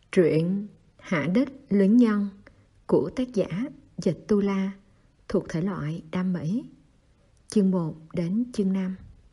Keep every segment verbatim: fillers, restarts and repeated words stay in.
Truyện Hạ Đích Luyến Nhân của tác giả Dịch Tu La thuộc thể loại đam mỹ. Chương một đến chương năm.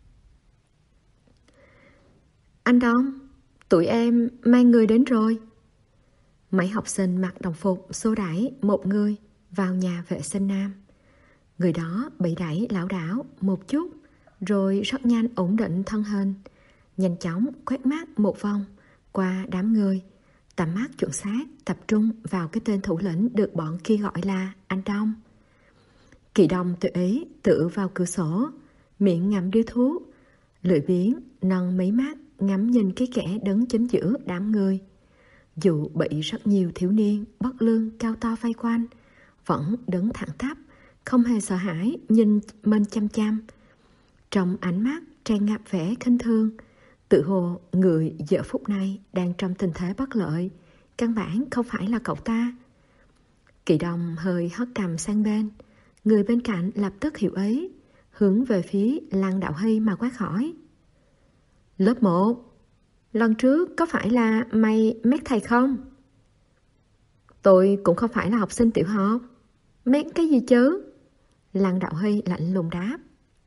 Anh Đông, tụi em mang người đến rồi. Mấy học sinh mặc đồng phục xô đẩy một người vào nhà vệ sinh nam. Người đó bị đẩy lảo đảo một chút, rồi rất nhanh ổn định thân hình, nhanh chóng quét mắt một vòng qua đám người. Tầm mắt chuẩn xác tập trung vào cái tên thủ lĩnh được bọn kia gọi là anh Đông. Kỳ Đông tự ý tựa vào cửa sổ, miệng ngậm điếu thuốc, lười biếng nâng mí mắt ngắm nhìn cái kẻ đứng chính giữa đám người. Dù bị rất nhiều thiếu niên bất lương cao to vây quanh, vẫn đứng thẳng tắp, không hề sợ hãi nhìn mình chăm chăm. Trong ánh mắt tràn ngập vẻ khinh thường, tự hồ người giờ phút này đang trong tình thế bất lợi, căn bản không phải là cậu ta. Kỳ Đông hơi hất cằm sang bên, người bên cạnh lập tức hiểu ý, hướng về phía Lăng Đạo Hy mà quát hỏi: Lớp một, lần trước có phải là mày mét thầy không? Tôi cũng không phải là học sinh tiểu học. Mét cái gì chứ? Lăng Đạo Hy lạnh lùng đáp.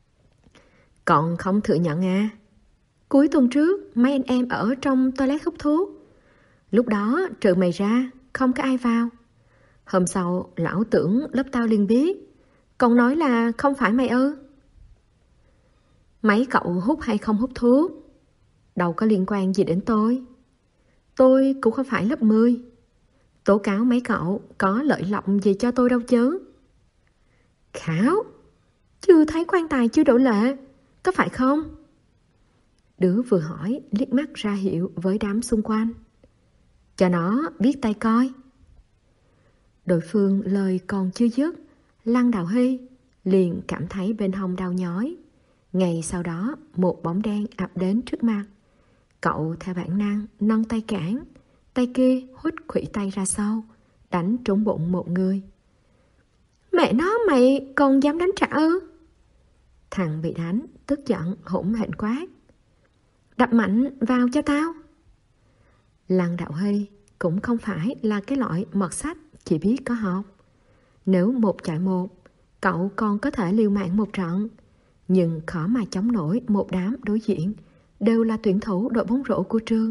Còn không thừa nhận à? Cuối tuần trước mấy anh em ở trong toilet hút thuốc. Lúc đó trừ mày ra không có ai vào. Hôm sau lão tưởng lớp tao liền biết, còn nói là không phải mày ư? Mấy cậu hút hay không hút thuốc đâu có liên quan gì đến tôi. Tôi cũng không phải lớp mười. Tố cáo mấy cậu có lợi lộc gì cho tôi đâu chứ. Khảo, chưa thấy quan tài chưa đổ lệ, có phải không? Đứa vừa hỏi liếc mắt ra hiệu với đám xung quanh. Cho nó biết tay coi. Đối phương lời còn chưa dứt, Lăng Đạo Hy liền cảm thấy bên hông đau nhói. Ngay sau đó một bóng đen ập đến trước mặt. Cậu theo bản năng nâng tay cản, tay kia hút khuỷu tay ra sau, đánh trúng bụng một người. Mẹ nó, mày còn dám đánh trả ư? Thằng bị đánh tức giận hỗn hển quát. Đập mạnh vào cho tao. Lăng Đạo Hy cũng không phải là cái loại mọt sách chỉ biết có học. Nếu một chọi một, cậu còn có thể liều mạng một trận, nhưng khó mà chống nổi một đám đối diện đều là tuyển thủ đội bóng rổ của trường.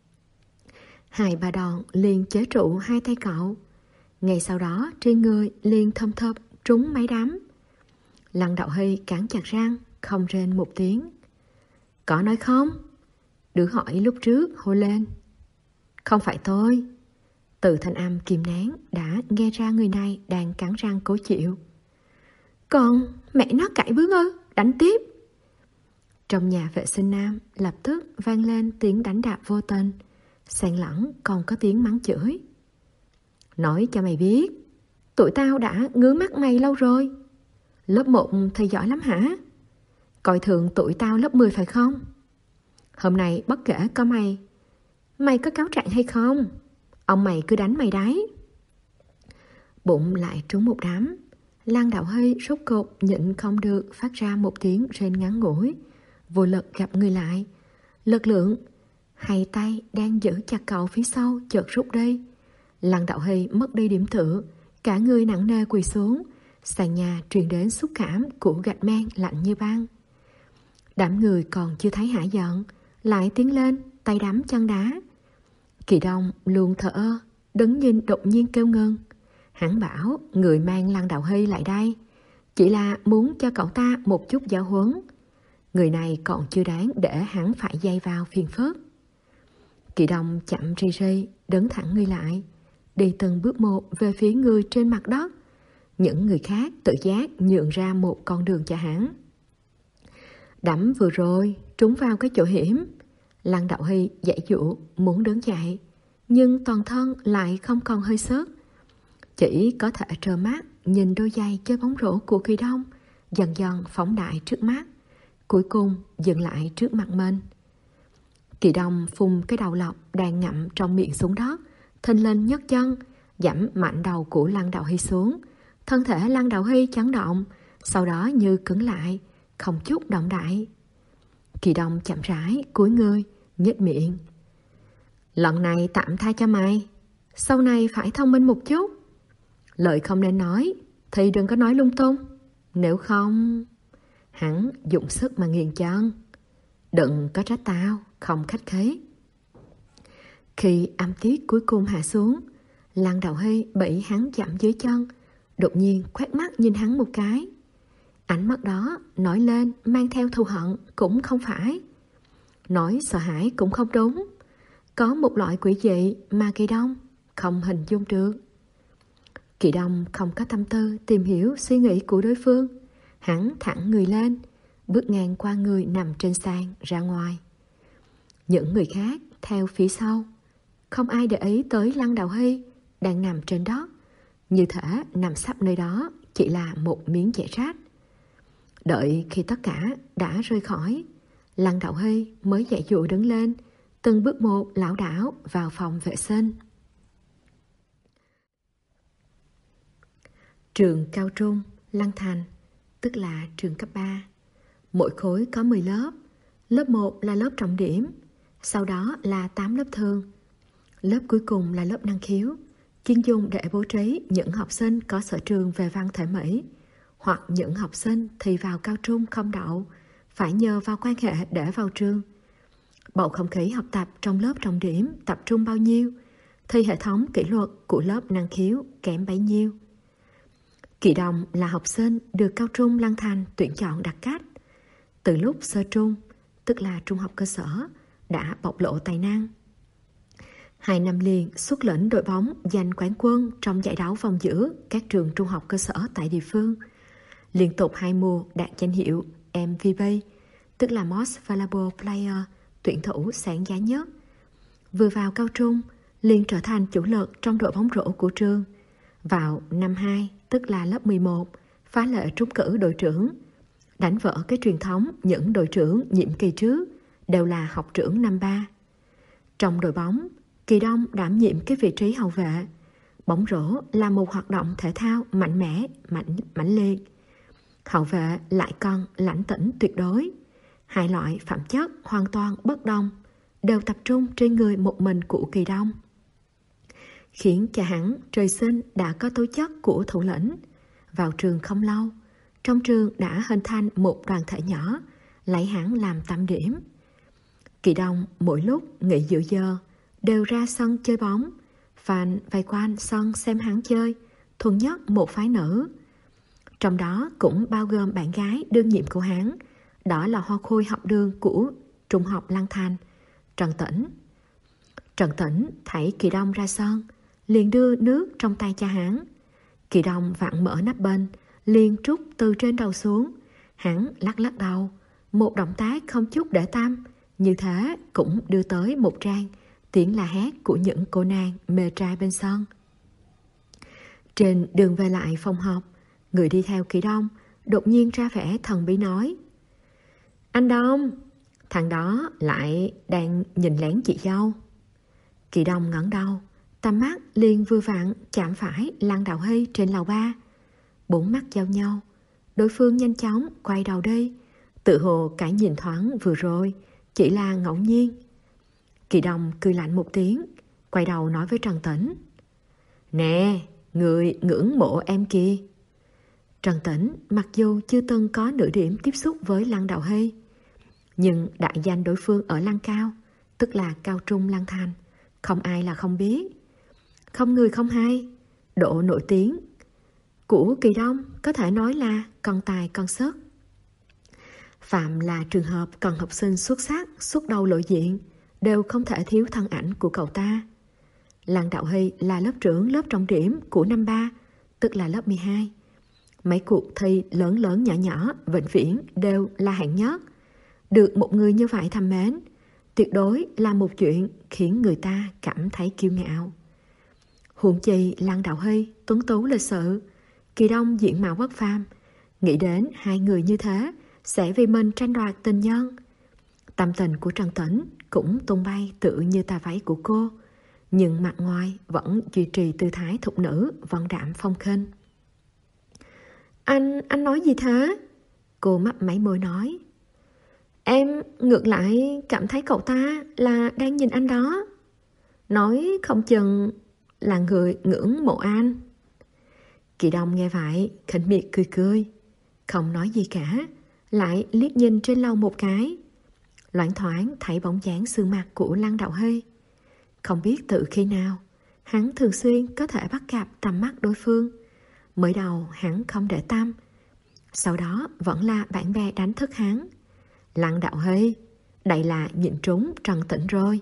Hai ba đòn liền chế trụ hai tay cậu. Ngay sau đó trên người liền thâm thập trúng mấy đám. Lăng Đạo Hy cắn chặt răng, không rên một tiếng. Có nói không? Đứa hỏi lúc trước hô lên. Không phải tôi. Từ thanh âm kìm nén đã nghe ra người này đang cắn răng cố chịu. Còn mẹ nó cãi bướng ư? Đánh tiếp. Trong nhà vệ sinh nam lập tức vang lên tiếng đánh đạp vô tình, xen lẫn còn có tiếng mắng chửi. Nói cho mày biết, tụi tao đã ngứa mắt mày lâu rồi. Lớp một thầy giỏi lắm hả? Coi thường tụi tao lớp mười phải không? Hôm nay bất kể có mày, mày có cáo trạng hay không, ông mày cứ đánh mày đấy. Bụng lại trúng một đám. Lăng Đạo Hy rốt cục nhịn không được phát ra một tiếng rên ngắn ngủi, vô lực gặp người lại. Lực lượng hai tay đang giữ chặt cậu phía sau chợt rút đi. Lăng Đạo Hy mất đi điểm tựa, cả người nặng nề quỳ xuống. Sàn nhà truyền đến xúc cảm của gạch men lạnh như băng. Đám người còn chưa thấy hả giận, lại tiến lên tay đấm chân đá. Kỳ Đông luôn thở ơ, đứng nhìn đột nhiên kêu ngưng. Hắn bảo người mang Lăng Đạo Hy lại đây chỉ là muốn cho cậu ta một chút giáo huấn. Người này còn chưa đáng để hắn phải dây vào phiền phức. Kỳ Đông chậm ri ri đứng thẳng người lại, đi từng bước một về phía người trên mặt đất. Những người khác tự giác nhường ra một con đường cho hắn. Đấm vừa rồi trúng vào cái chỗ hiểm. Lăng Đạo Hy giãy giụa muốn đứng dậy, nhưng toàn thân lại không còn hơi sức, chỉ có thể trơ mắt nhìn đôi giày chơi bóng rổ của Kỳ Đông dần dần phóng đại trước mắt, cuối cùng dừng lại trước mặt mình. Kỳ Đông phun cái đầu lọc đang ngậm trong miệng xuống đất, thình lình nhấc chân giẫm mạnh đầu của Lăng Đạo Hy xuống. Thân thể Lăng Đạo Hy chấn động, sau đó như cứng lại, không chút động đậy. Kỳ Đông chậm rãi cúi người, nhếch miệng. Lần này tạm tha cho mày, sau này phải thông minh một chút. Lời không nên nói thì đừng có nói lung tung, nếu không... Hắn dùng sức mà nghiền chân. Đừng có trách tao, không khách khí. Khi âm tiết cuối cùng hạ xuống, Lăng Đạo Hy bị hắn chạm dưới chân, đột nhiên quét mắt nhìn hắn một cái. Ánh mắt đó nổi lên mang theo thù hận cũng không phải, nói sợ hãi cũng không đúng. Có một loại quỷ dị mà Kỳ Đông không hình dung được. Kỳ Đông không có tâm tư tìm hiểu suy nghĩ của đối phương. Hắn thẳng người lên, bước ngang qua người nằm trên sàn ra ngoài. Những người khác theo phía sau. Không ai để ý tới Lăng Đạo Hy đang nằm trên đất, như thể nằm sắp nơi đó chỉ là một miếng vải rách. Đợi khi tất cả đã rời khỏi, Lăng Đạo Hy mới dậy dụa đứng lên, từng bước một lảo đảo vào phòng vệ sinh. Trường cao trung Lăng Thành, tức là trường cấp ba. Mỗi khối có mười lớp. Lớp một là lớp trọng điểm, sau đó là tám lớp thường. Lớp cuối cùng là lớp năng khiếu, chuyên dùng để bố trí những học sinh có sở trường về văn thể mỹ, hoặc những học sinh thì vào cao trung không đậu, phải nhờ vào quan hệ để vào trường. Bầu không khí học tập trong lớp trọng điểm tập trung bao nhiêu, thì hệ thống kỷ luật của lớp năng khiếu kém bấy nhiêu. Kỳ Đông là học sinh được cao trung Lăng Thành tuyển chọn đặc cách. Từ lúc sơ trung, tức là trung học cơ sở, đã bộc lộ tài năng. Hai năm liền xuất lĩnh đội bóng giành quán quân trong giải đấu vòng giữa các trường trung học cơ sở tại địa phương. Liên tục hai mùa đạt danh hiệu em vê pê, tức là Most Valuable Player, tuyển thủ sáng giá nhất. Vừa vào cao trung, liền trở thành chủ lực trong đội bóng rổ của trường. Vào năm hai, tức là lớp mười một, phá lệ trúng cử đội trưởng, đánh vỡ cái truyền thống những đội trưởng nhiệm kỳ trước đều là học trưởng năm ba. Trong đội bóng, Kỳ Đông đảm nhiệm cái vị trí hậu vệ. Bóng rổ là một hoạt động thể thao mạnh mẽ, mạnh mãnh liệt. Hậu vệ lại còn lãnh tĩnh tuyệt đối. Hai loại phẩm chất hoàn toàn bất đồng đều tập trung trên người một mình của Kỳ Đông, khiến cho hắn trời sinh đã có tố chất của thủ lĩnh. Vào trường không lâu, trong trường đã hình thành một đoàn thể nhỏ, lấy hắn làm tâm điểm. Kỳ Đông mỗi lúc nghỉ giữa giờ đều ra sân chơi bóng, fan vây quanh sân xem hắn chơi, thuần nhất một phái nữ. Trong đó cũng bao gồm bạn gái đương nhiệm của hắn, đó là hoa khôi học đường của trung học Lăng Thành, Trần Tĩnh. Trần Tĩnh thấy Kỳ Đông ra sân, liền đưa nước trong tay cho hắn. Kỳ Đông vặn mở nắp bình, liền trút từ trên đầu xuống. Hắn lắc lắc đầu, một động tác không chút để tâm, như thế cũng đưa tới một trang tiếng la hét của những cô nàng mê trai bên sân. Trên đường về lại phòng học, người đi theo Kỳ Đông đột nhiên ra vẻ thần bí nói: "Anh Đông, thằng đó lại đang nhìn lén chị dâu." Kỳ Đông ngẩng đầu, tầm mắt liền vừa vặn chạm phải Lăng Đạo Hy trên lầu ba. Bốn mắt giao nhau, đối phương nhanh chóng quay đầu đi, tự hồ cái nhìn thoáng vừa rồi chỉ là ngẫu nhiên. Kỳ Đông cười lạnh một tiếng, quay đầu nói với Trần Tĩnh: "Nè, người ngưỡng mộ em kia." Trần Tĩnh mặc dù chưa từng có nửa điểm tiếp xúc với Lăng Đạo Hy, nhưng đại danh đối phương ở Lăng Cao, tức là cao trung Lăng Thành, không ai là không biết. Không người không hay, độ nổi tiếng của Kỳ Đông có thể nói là con tài con sức. Phạm là trường hợp cần học sinh xuất sắc xuất đầu lộ diện, đều không thể thiếu thân ảnh của cậu ta. Lăng Đạo Hy là lớp trưởng lớp trọng điểm của năm ba, tức là lớp mười hai. Mấy cuộc thi lớn lớn nhỏ nhỏ vĩnh viễn đều là hạng nhất. Được một người như vậy thầm mến, tuyệt đối là một chuyện khiến người ta cảm thấy kiêu ngạo. Huống chi Lăng Đạo Hy tuấn tú lịch sự, Kỳ Đông diện mạo bất phàm, nghĩ đến hai người như thế sẽ vì mình tranh đoạt tình nhân. Tâm tình của Trần Tĩnh cũng tung bay tự như tà váy của cô, nhưng mặt ngoài vẫn duy trì tư thái thục nữ vân đạm phong khinh. Anh, anh nói gì thế? Cô mấp máy môi nói. Em ngược lại cảm thấy cậu ta là đang nhìn anh đó. nói không chừng là người ngưỡng mộ anh. Kỳ Đông nghe vậy, khỉnh miệt cười cười, không nói gì cả, lại liếc nhìn trên lầu một cái. Loạng thoáng thấy bóng dáng sườn mặt của Lăng Đạo Hy. Không biết từ khi nào, hắn thường xuyên có thể bắt gặp tầm mắt đối phương. Mới đầu hắn không để tâm, sau đó vẫn là bạn bè đánh thức hắn. Lăng Đạo Hy, đây là nhìn trúng Trần Tĩnh rồi.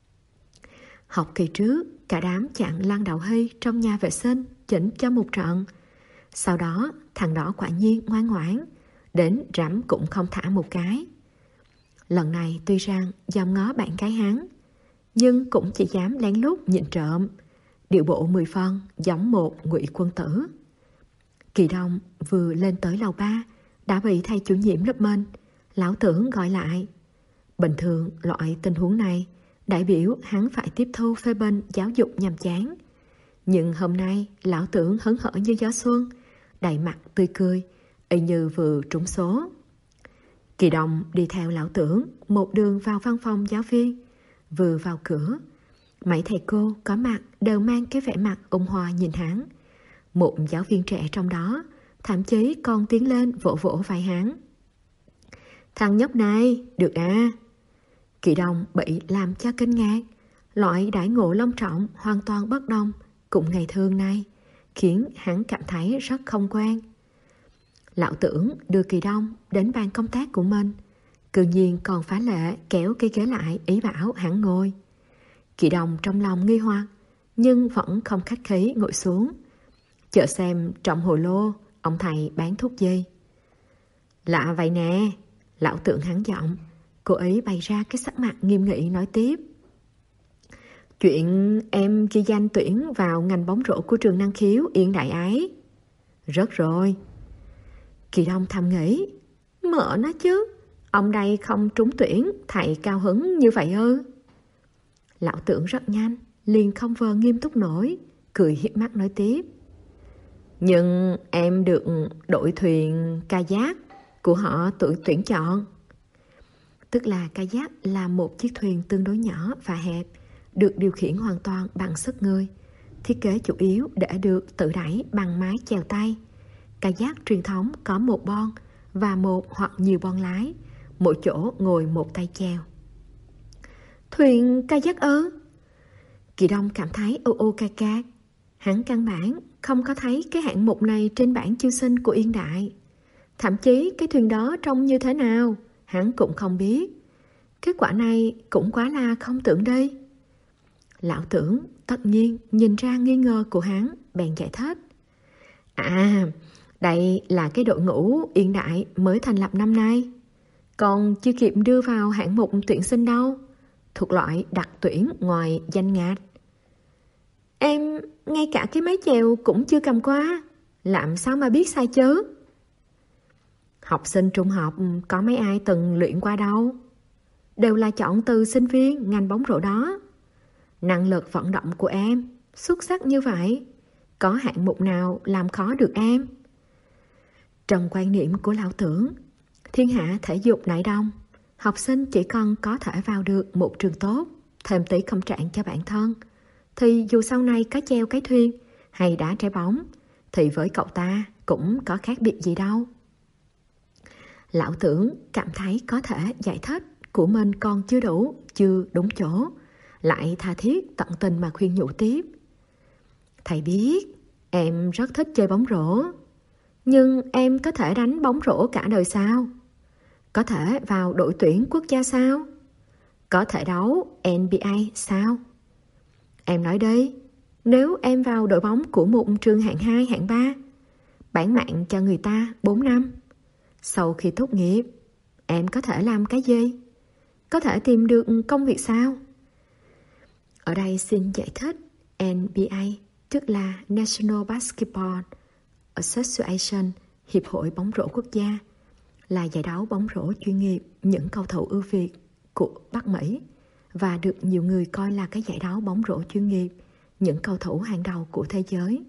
Học kỳ trước, cả đám chặn Lăng Đạo Hy trong nhà vệ sinh, chỉnh cho một trận. Sau đó, thằng đó quả nhiên ngoan ngoãn, đến rắm cũng không thả một cái. Lần này tuy rằng dòm ngó bạn gái hắn, nhưng cũng chỉ dám lén lút nhìn trộm, điệu bộ mười phân giống một ngụy quân tử. Kỳ Đông vừa lên tới lầu ba đã bị thầy chủ nhiệm lớp mình, lão tưởng gọi lại. Bình thường loại tình huống này, đại biểu hắn phải tiếp thu phê bình giáo dục nhàm chán. Nhưng hôm nay lão tưởng hớn hở như gió xuân, đầy mặt tươi cười, y như vừa trúng số. Kỳ Đông đi theo lão tưởng một đường vào văn phòng giáo viên. Vừa vào cửa, mấy thầy cô có mặt đều mang cái vẻ mặt ôn hòa nhìn hắn. Một giáo viên trẻ trong đó thậm chí còn tiến lên vỗ vỗ vai hắn. Thằng nhóc này, được à? Kỳ Đông bị làm cho kinh ngạc. Loại đãi ngộ long trọng hoàn toàn bất đồng cũng ngày thường này khiến hắn cảm thấy rất không quen. Lão tưởng đưa Kỳ Đông đến bàn công tác của mình, cư nhiên còn phá lệ kéo cái ghế lại ý bảo hắn ngồi. Kỳ Đông trong lòng nghi hoặc, nhưng vẫn không khách khí ngồi xuống, chờ xem trong hồ lô ông thầy bán thuốc gì. Lạ vậy nè, lão tưởng hắn giọng, cô ấy bày ra cái sắc mặt nghiêm nghị nói tiếp. Chuyện em ghi danh tuyển vào ngành bóng rổ của trường năng khiếu Yên Đại ấy. Rất rồi. Kỳ Đông thầm nghĩ, mợ nó chứ, ông đây không trúng tuyển, thầy cao hứng như vậy ư? Lão tưởng rất nhanh, liền không vờ nghiêm túc nổi, cười hiếp mắt nói tiếp. Nhưng em được đội thuyền kayak của họ tự tuyển chọn. Tức là kayak là một chiếc thuyền tương đối nhỏ và hẹp, được điều khiển hoàn toàn bằng sức người. Thiết kế chủ yếu để được tự đẩy bằng mái chèo tay. Kayak truyền thống có một bon và một hoặc nhiều bon lái, mỗi chỗ ngồi một tay chèo. Thuyền kayak ư? Kỳ Đông cảm thấy ô ô ca ca. Hắn căn bản không có thấy cái hạng mục này trên bảng chiêu sinh của Yên Đại. Thậm chí cái thuyền đó trông như thế nào, hắn cũng không biết. Kết quả này cũng quá là không tưởng đi. Lão tưởng tất nhiên nhìn ra nghi ngờ của hắn, bèn giải thích. À, đây là cái đội ngũ Yên Đại mới thành lập năm nay, còn chưa kịp đưa vào hạng mục tuyển sinh đâu, thuộc loại đặc tuyển ngoài danh ngạch. Em ngay cả cái máy chèo cũng chưa cầm qua, làm sao mà biết sai chứ? Học sinh trung học có mấy ai từng luyện qua đâu, đều là chọn từ sinh viên ngành bóng rổ đó. Năng lực vận động của em xuất sắc như vậy, có hạng mục nào làm khó được em? Trong quan niệm của lão tưởng, thiên hạ thể dục nại đông, học sinh chỉ cần có thể vào được một trường tốt, thêm tí công trạng cho bản thân, thì dù sau này có treo cái thuyền hay đá trái bóng, thì với cậu ta cũng có khác biệt gì đâu. Lão tưởng cảm thấy có thể giải thích của mình còn chưa đủ, chưa đúng chỗ, lại tha thiết tận tình mà khuyên nhủ tiếp. Thầy biết em rất thích chơi bóng rổ, nhưng em có thể đánh bóng rổ cả đời sao? Có thể vào đội tuyển quốc gia sao? Có thể đấu en bi ây sao? Em nói đi, nếu em vào đội bóng của một trường hạng hai, hạng ba, bán mạng cho người ta bốn năm, sau khi tốt nghiệp, em có thể làm cái gì? Có thể tìm được công việc sao? Ở đây xin giải thích, en bi ây tức là National Basketball Association, Hiệp hội bóng rổ quốc gia, là giải đấu bóng rổ chuyên nghiệp những cầu thủ ưu việt của Bắc Mỹ và được nhiều người coi là cái giải đấu bóng rổ chuyên nghiệp những cầu thủ hàng đầu của thế giới.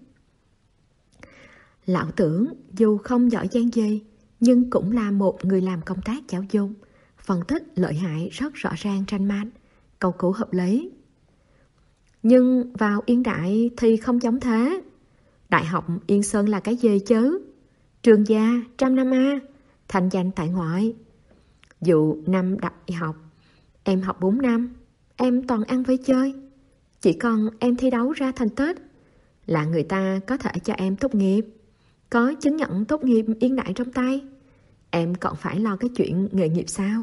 Lão tưởng dù không giỏi giang gì, nhưng cũng là một người làm công tác giáo dục, phân tích lợi hại rất rõ ràng rành mạch, cầu cứu hợp lý. Nhưng vào Yên Đại thì không giống thế. Đại học Yên Sơn là cái gì chứ? Trường gia, trăm năm A, thành danh tại ngoại. Dù năm đại học, em học bốn năm, em toàn ăn với chơi. Chỉ còn em thi đấu ra thành tích là người ta có thể cho em tốt nghiệp, có chứng nhận tốt nghiệp Yên Đại trong tay. Em còn phải lo cái chuyện nghề nghiệp sao?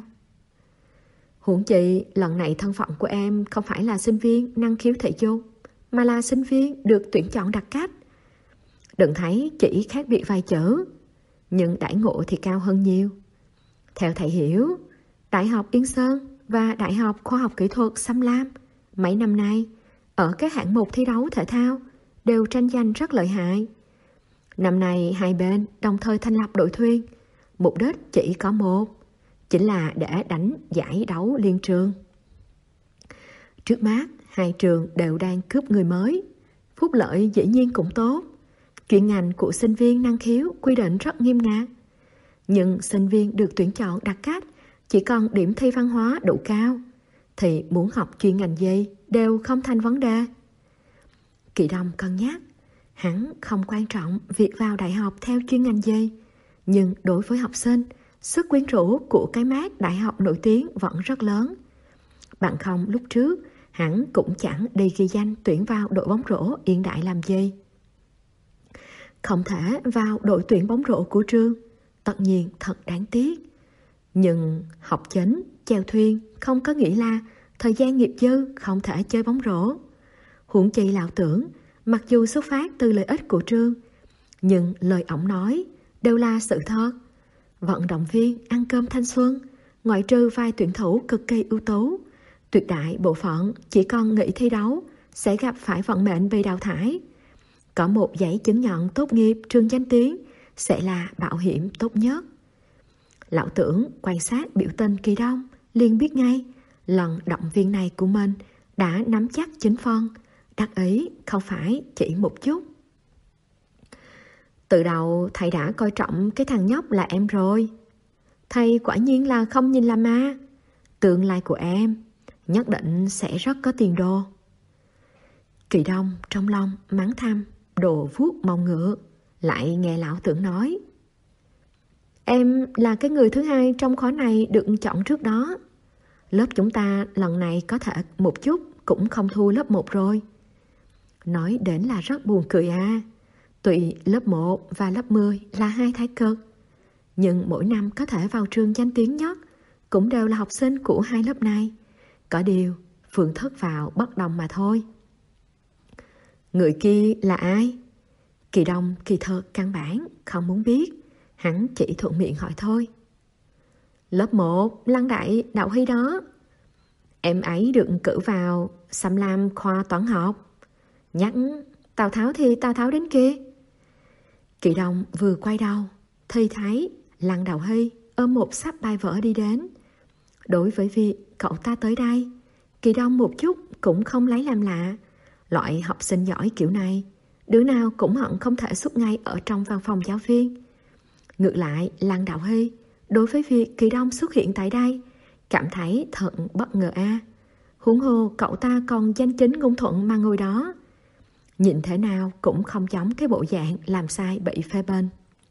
Huống chi lần này thân phận của em không phải là sinh viên năng khiếu thể dục, mà là sinh viên được tuyển chọn đặc cách. Đừng thấy chỉ khác biệt vài chữ, nhưng đãi ngộ thì cao hơn nhiều. Theo thầy hiểu, Đại học Yên Sơn và Đại học Khoa học Kỹ thuật Xăm Lam mấy năm nay ở các hạng mục thi đấu thể thao đều tranh giành rất lợi hại. Năm nay hai bên đồng thời thành lập đội thuyền, mục đích chỉ có một, chính là để đánh giải đấu liên trường. Trước mắt, hai trường đều đang cướp người mới, phúc lợi dĩ nhiên cũng tốt. Chuyên ngành của sinh viên năng khiếu quy định rất nghiêm ngặt, nhưng sinh viên được tuyển chọn đặc cách chỉ còn điểm thi văn hóa đủ cao, thì muốn học chuyên ngành gì đều không thành vấn đề. Kỳ Đông cân nhắc, hắn không quan trọng việc vào đại học theo chuyên ngành gì, nhưng đối với học sinh, sức quyến rũ của cái mác đại học nổi tiếng vẫn rất lớn. Bằng không lúc trước, hắn cũng chẳng đi ghi danh tuyển vào đội bóng rổ Yên Đại làm gì. Không thể vào đội tuyển bóng rổ của trường, tất nhiên thật đáng tiếc. Nhưng học chính, chèo thuyền không có nghĩa là thời gian nghiệp dư không thể chơi bóng rổ. Huống chi lão tưởng, mặc dù xuất phát từ lợi ích của trường, nhưng lời ổng nói đều là sự thật. Vận động viên ăn cơm thanh xuân, ngoại trừ vài tuyển thủ cực kỳ ưu tú, tuyệt đại bộ phận chỉ còn nghĩ thi đấu sẽ gặp phải vận mệnh bị đào thải. Có một giấy chứng nhận tốt nghiệp trường danh tiếng sẽ là bảo hiểm tốt nhất. Lão tưởng quan sát biểu tình Kỳ Đông liền biết ngay lần động viên này của mình đã nắm chắc chính phân, đắc ý không phải chỉ một chút. Từ đầu thầy đã coi trọng cái thằng nhóc là em rồi. Thầy quả nhiên là không nhìn là ma. Tương lai của em nhất định sẽ rất có tiền đồ. Kỳ Đông trong lòng mắng thầm, đồ vuốt mông ngựa, lại nghe lão tưởng nói: Em là cái người thứ hai trong khóa này được chọn trước đó. Lớp chúng ta lần này có thể một chút cũng không thua lớp một rồi. Nói đến là rất buồn cười à. Tuy lớp một và lớp mười là hai thái cực, nhưng mỗi năm có thể vào trường danh tiếng nhất cũng đều là học sinh của hai lớp này. Có điều phương thức vào bất đồng mà thôi. Người kia là ai? Kỳ Đông kỳ thật căn bản không muốn biết, hắn chỉ thuận miệng hỏi thôi. Lớp một, Lăng Đại Đạo Hy đó. Em ấy được cử vào Xăm Lam khoa toán học. Nhắc Tào Tháo thì Tào Tháo đến kia. Kỳ Đông vừa quay đầu thì thấy Lăng Đạo Hy ôm một sắp bài vở đi đến. Đối với việc cậu ta tới đây, Kỳ Đông một chút cũng không lấy làm lạ. Loại học sinh giỏi kiểu này, đứa nào cũng hận không thể suốt ngày ở trong văn phòng giáo viên. Ngược lại, Lăng Đạo Hy đối với việc Kỳ Đông xuất hiện tại đây cảm thấy thật bất ngờ a. À. Huống hồ cậu ta còn danh chính ngôn thuận mà ngồi đó, nhìn thế nào cũng không giống cái bộ dạng làm sai bị phê bình.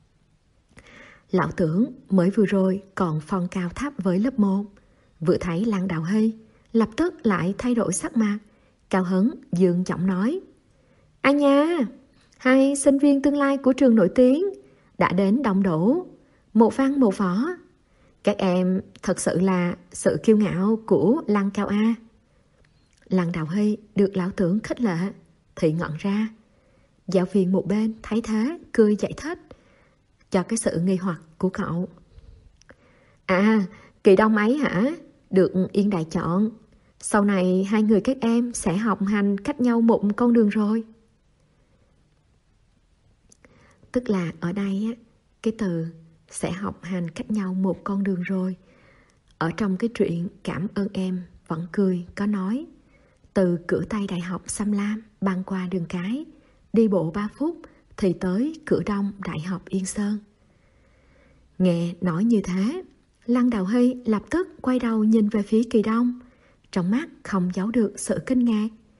Lão tưởng mới vừa rồi còn phong cao thấp với lớp một, vừa thấy Lăng Đạo Hy lập tức lại thay đổi sắc mặt, cao hứng dương giọng nói: À nha, hai sinh viên tương lai của trường nổi tiếng đã đến đông đủ, một văn một võ. Các em thật sự là sự kiêu ngạo của Lăng Cao A. Lăng Đạo Hy được lão tưởng khích lệ thì ngẩn ra. Giáo viên một bên thấy thế cười giải thích cho cái sự nghi hoặc của cậu. À, Kỳ Đông ấy hả? Được Yên Đại chọn. Sau này hai người các em sẽ học hành cách nhau một con đường rồi. Tức là ở đây á, cái từ sẽ học hành cách nhau một con đường rồi, ở trong cái truyện Cảm ơn em vẫn cười có nói, từ cửa Tây Đại học Xăm Lam băng qua đường cái, đi bộ ba phút thì tới cửa Đông Đại học Yên Sơn. Nghe nói như thế, Lăng Đạo Hy lập tức quay đầu nhìn về phía Kỳ Đông, trong mắt không giấu được sự kinh ngạc.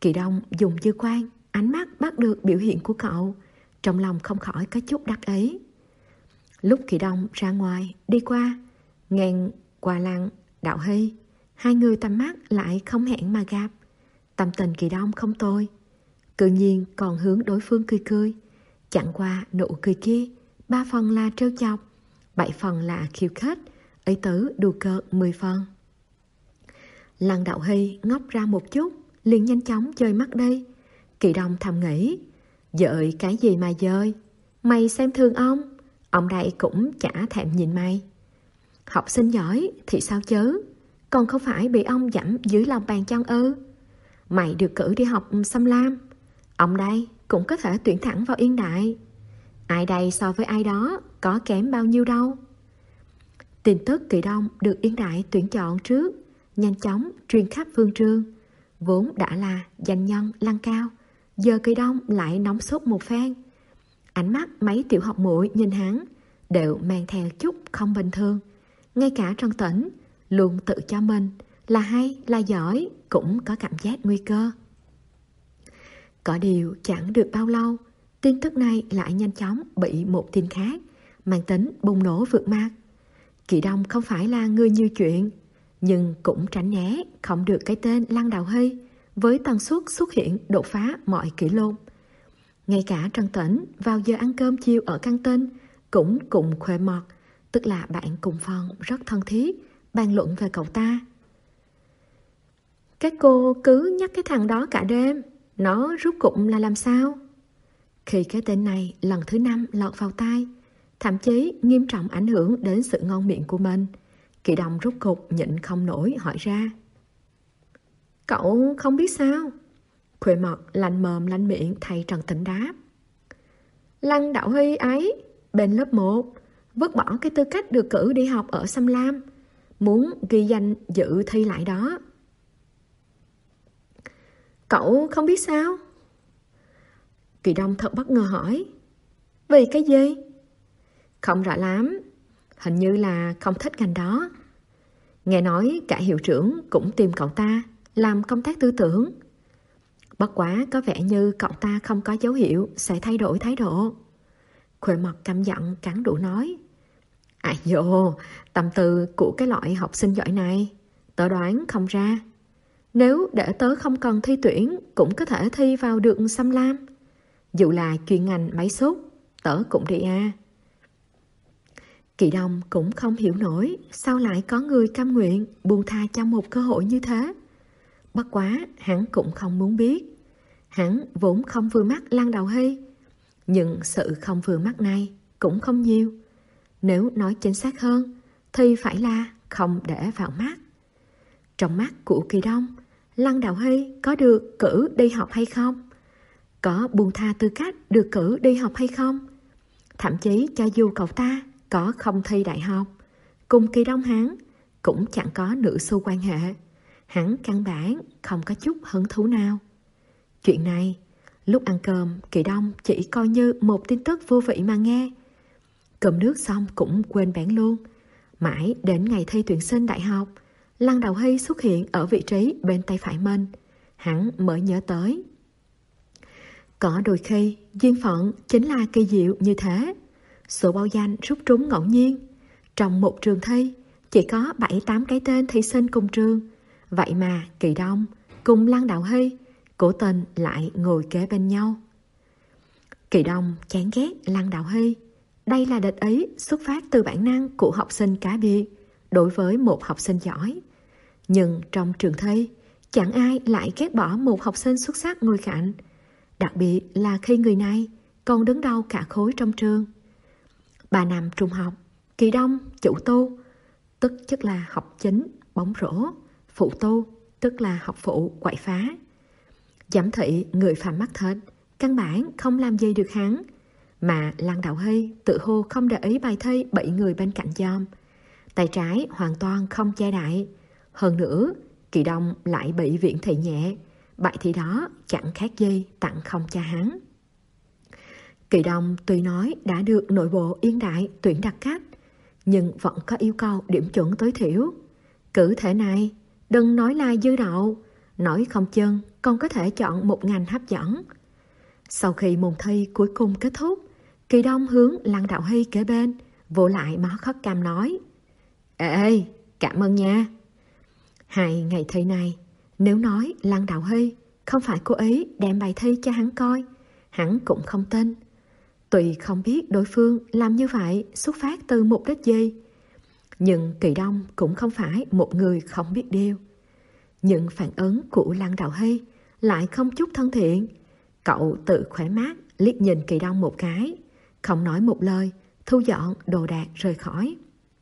Kỳ Đông dùng dư quan, ánh mắt bắt được biểu hiện của cậu, trong lòng không khỏi có chút đắc ý. Lúc Kỳ Đông ra ngoài, đi qua, ngang qua Lăng Đạo Hy, hai người tầm mắt lại không hẹn mà gặp. Tâm tình Kỳ Đông không tồi, tự nhiên còn hướng đối phương cười cười. Chẳng qua nụ cười kia, ba phần là trêu chọc, bảy phần là khiêu khích, ý tứ đùa cợt mười phần. Lăng Đạo Hy ngốc ra một chút, liền nhanh chóng dời mắt đi. Kỳ Đông thầm nghĩ, dời cái gì mà dời, mày xem thường ông, ông đây cũng chả thèm nhìn mày. Học sinh giỏi thì sao chứ, còn không phải bị ông dẫm dưới lòng bàn chân ư? Mày được cử đi học Xâm Lam, ông đây cũng có thể tuyển thẳng vào Yên Đại. Ai đây so với ai đó có kém bao nhiêu đâu. Tin tức Kỳ Đông được Yên Đại tuyển chọn trước nhanh chóng truyền khắp Vương Trương. Vốn đã là danh nhân Lăng Cao, giờ Kỳ Đông lại nóng sốt một phen. Ánh mắt mấy tiểu học muội nhìn hắn đều mang theo chút không bình thường. Ngay cả Trần Tĩnh luôn tự cho mình là hay là giỏi cũng có cảm giác nguy cơ. Có điều chẳng được bao lâu, tin tức này lại nhanh chóng bị một tin khác mang tính bùng nổ vượt mặt. Kỳ Đông không phải là người nhiều chuyện, nhưng cũng tránh né không được cái tên Lăng Đạo Hy với tần suất xuất hiện đột phá mọi kỷ lục. Ngay cả Trần Tĩnh vào giờ ăn cơm chiều ở căng tin cũng cùng Khuê Mật, tức là bạn cùng phòng rất thân thiết, bàn luận về cậu ta. Các cô cứ nhắc cái thằng đó cả đêm, nó rút cục là làm sao? Khi cái tên này lần thứ năm lọt vào tai, thậm chí nghiêm trọng ảnh hưởng đến sự ngon miệng của mình, Kỳ Đông rút cục nhịn không nổi hỏi ra. Cậu không biết sao? Khuê Mật lạnh mồm lạnh miệng thay Trần Tĩnh đáp. Lăng Đạo Hy ấy, bên lớp một, vứt bỏ cái tư cách được cử đi học ở Xâm Lam, muốn ghi danh dự thi lại đó. Cậu không biết sao? Kỳ Đông thật bất ngờ hỏi. Vì cái gì? Không rõ lắm, hình như là không thích ngành đó. Nghe nói cả hiệu trưởng cũng tìm cậu ta làm công tác tư tưởng. Bất quá có vẻ như cậu ta không có dấu hiệu sẽ thay đổi thái độ. Khuê Mật căm giận cắn đũa nói. À dồ, tâm tư của cái loại học sinh giỏi này, tớ đoán không ra. Nếu để tớ không cần thi tuyển, cũng có thể thi vào được Xâm Lam. Dù là chuyên ngành máy xúc, tớ cũng đi à. Kỳ Đông cũng không hiểu nổi sao lại có người cam nguyện buông tha cho một cơ hội như thế. Bất quá hắn cũng không muốn biết. Hắn vốn không vừa mắt Lăng Đạo Hy, nhưng sự không vừa mắt này cũng không nhiều. Nếu nói chính xác hơn thì phải là không để vào mắt. Trong mắt của Kỳ Đông, Lăng Đạo Hy có được cử đi học hay không? Có buông tha tư cách được cử đi học hay không? Thậm chí cho dù cậu ta có không thi đại học, cùng Kỳ Đông hắn cũng chẳng có nửa xu quan hệ. Hắn căn bản không có chút hứng thú nào. Chuyện này, lúc ăn cơm, Kỳ Đông chỉ coi như một tin tức vô vị mà nghe. Cơm nước xong cũng quên bén luôn. Mãi đến ngày thi tuyển sinh đại học, Lăng Đạo Hy xuất hiện ở vị trí bên tay phải mình, hắn mới nhớ tới. Có đôi khi, duyên phận chính là kỳ diệu như thế. Số báo danh rút trúng ngẫu nhiên. Trong một trường thi, chỉ có bảy tám cái tên thí sinh cùng trường. Vậy mà Kỳ Đông cùng Lăng Đạo Hy cố tình lại ngồi kế bên nhau. Kỳ Đông chán ghét Lăng Đạo Hy. Đây là địch ý xuất phát từ bản năng của học sinh cá biệt đối với một học sinh giỏi. Nhưng trong trường thi, chẳng ai lại ghét bỏ một học sinh xuất sắc ngồi cạnh. Đặc biệt là khi người này còn đứng đầu cả khối trong trường. Ba năm trung học, Kỳ Đông chủ tu, tức tức là học chính bóng rổ, phụ tu, tức là học phụ quậy phá. Giám thị người phạm mắt thịt, căn bản không làm gì được hắn. Mà Lăng Đạo Hy tự hồ không để ý bài thi bảy người bên cạnh giòm. Tay trái hoàn toàn không che đậy. Hơn nữa, Kỳ Đông lại bị viễn thị nhẹ. Bài thi đó chẳng khác gì tặng không cho hắn. Kỳ Đông tuy nói đã được nội bộ Yên Đại tuyển đặc cách, nhưng vẫn có yêu cầu điểm chuẩn tối thiểu. Cử thể này, đừng nói là dư đậu, nói không chừng còn có thể chọn một ngành hấp dẫn. Sau khi môn thi cuối cùng kết thúc, Kỳ Đông hướng Lăng Đạo Hy kế bên, vỗ lại má khất cam nói: Ê, cảm ơn nha. Hai ngày thi này, nếu nói Lăng Đạo Hy không phải cô ấy đem bài thi cho hắn coi, hắn cũng không tin. Tuy không biết đối phương làm như vậy xuất phát từ mục đích gì, nhưng Kỳ Đông cũng không phải một người không biết điều. Nhưng phản ứng của Lăng Đạo Hy lại không chút thân thiện. Cậu tự khỏe mát liếc nhìn Kỳ Đông một cái, không nói một lời, thu dọn đồ đạc rời khỏi.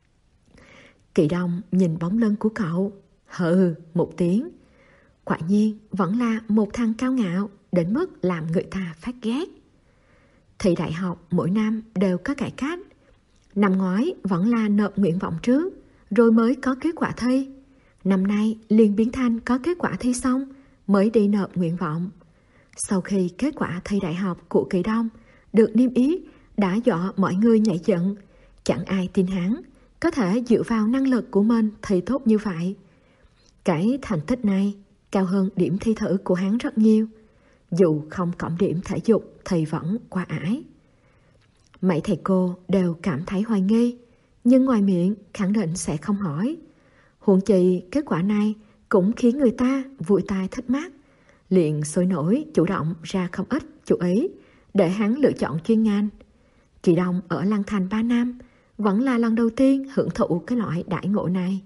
Kỳ Đông nhìn bóng lưng của cậu, hừ một tiếng. Quả nhiên vẫn là một thằng cao ngạo đến mức làm người ta phát ghét. Thi đại học mỗi năm đều có cải cách. Năm ngoái vẫn là nộp nguyện vọng trước, rồi mới có kết quả thi. Năm nay liền biến thành có kết quả thi xong mới đi nộp nguyện vọng. Sau khi kết quả thi đại học của Kỳ Đông được niêm yết, đã dọa mọi người nhảy dựng. Chẳng ai tin hắn có thể dựa vào năng lực của mình thi tốt như vậy. Cái thành tích này cao hơn điểm thi thử của hắn rất nhiều. Dù không cộng điểm thể dục thì vẫn qua ải. Mấy thầy cô đều cảm thấy hoài nghi, nhưng ngoài miệng khẳng định sẽ không hỏi. Huống chi kết quả này cũng khiến người ta vui tai thích mắt, liền sôi nổi chủ động ra không ít chú ý để hắn lựa chọn chuyên ngành. Kỳ Đông ở Lăng Thành ba năm vẫn là lần đầu tiên hưởng thụ cái loại đãi ngộ này.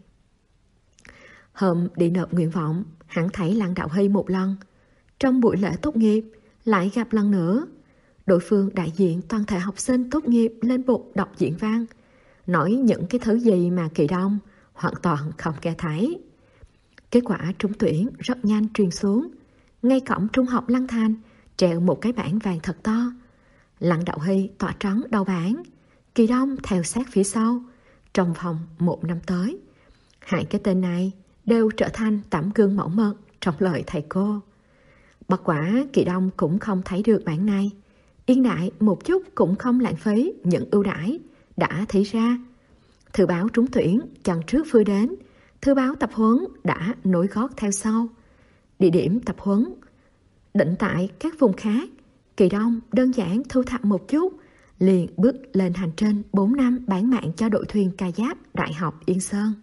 Hôm đi nộp nguyện vọng, hắn thấy Lăng Đạo Hy một lần. Trong buổi lễ tốt nghiệp lại gặp lần nữa. Đối phương đại diện toàn thể học sinh tốt nghiệp lên bục đọc diễn văn, nói những cái thứ gì mà Kỳ Đông hoàn toàn không nghe thấy. Kết quả trúng tuyển rất nhanh truyền xuống. Ngay cổng trung học Lăng Thành treo một cái bảng vàng thật to. Lăng Đạo Hy tỏa trắng đầu bảng, Kỳ Đông theo sát phía sau. Trong vòng một năm tới, hai cái tên này đều trở thành tấm gương mẫu mực trong lời thầy cô. Bất quả Kỳ Đông cũng không thấy được bảng này. Yên đại một chút cũng không lãng phí những ưu đãi đã thấy ra. Thư báo trúng tuyển chặng trước vừa đến, thư báo tập huấn đã nối gót theo sau. Địa điểm tập huấn định tại các vùng khác. Kỳ Đông đơn giản thu thập một chút, liền bước lên hành trình bốn năm bán mạng cho đội thuyền kayak Đại học Yên Sơn.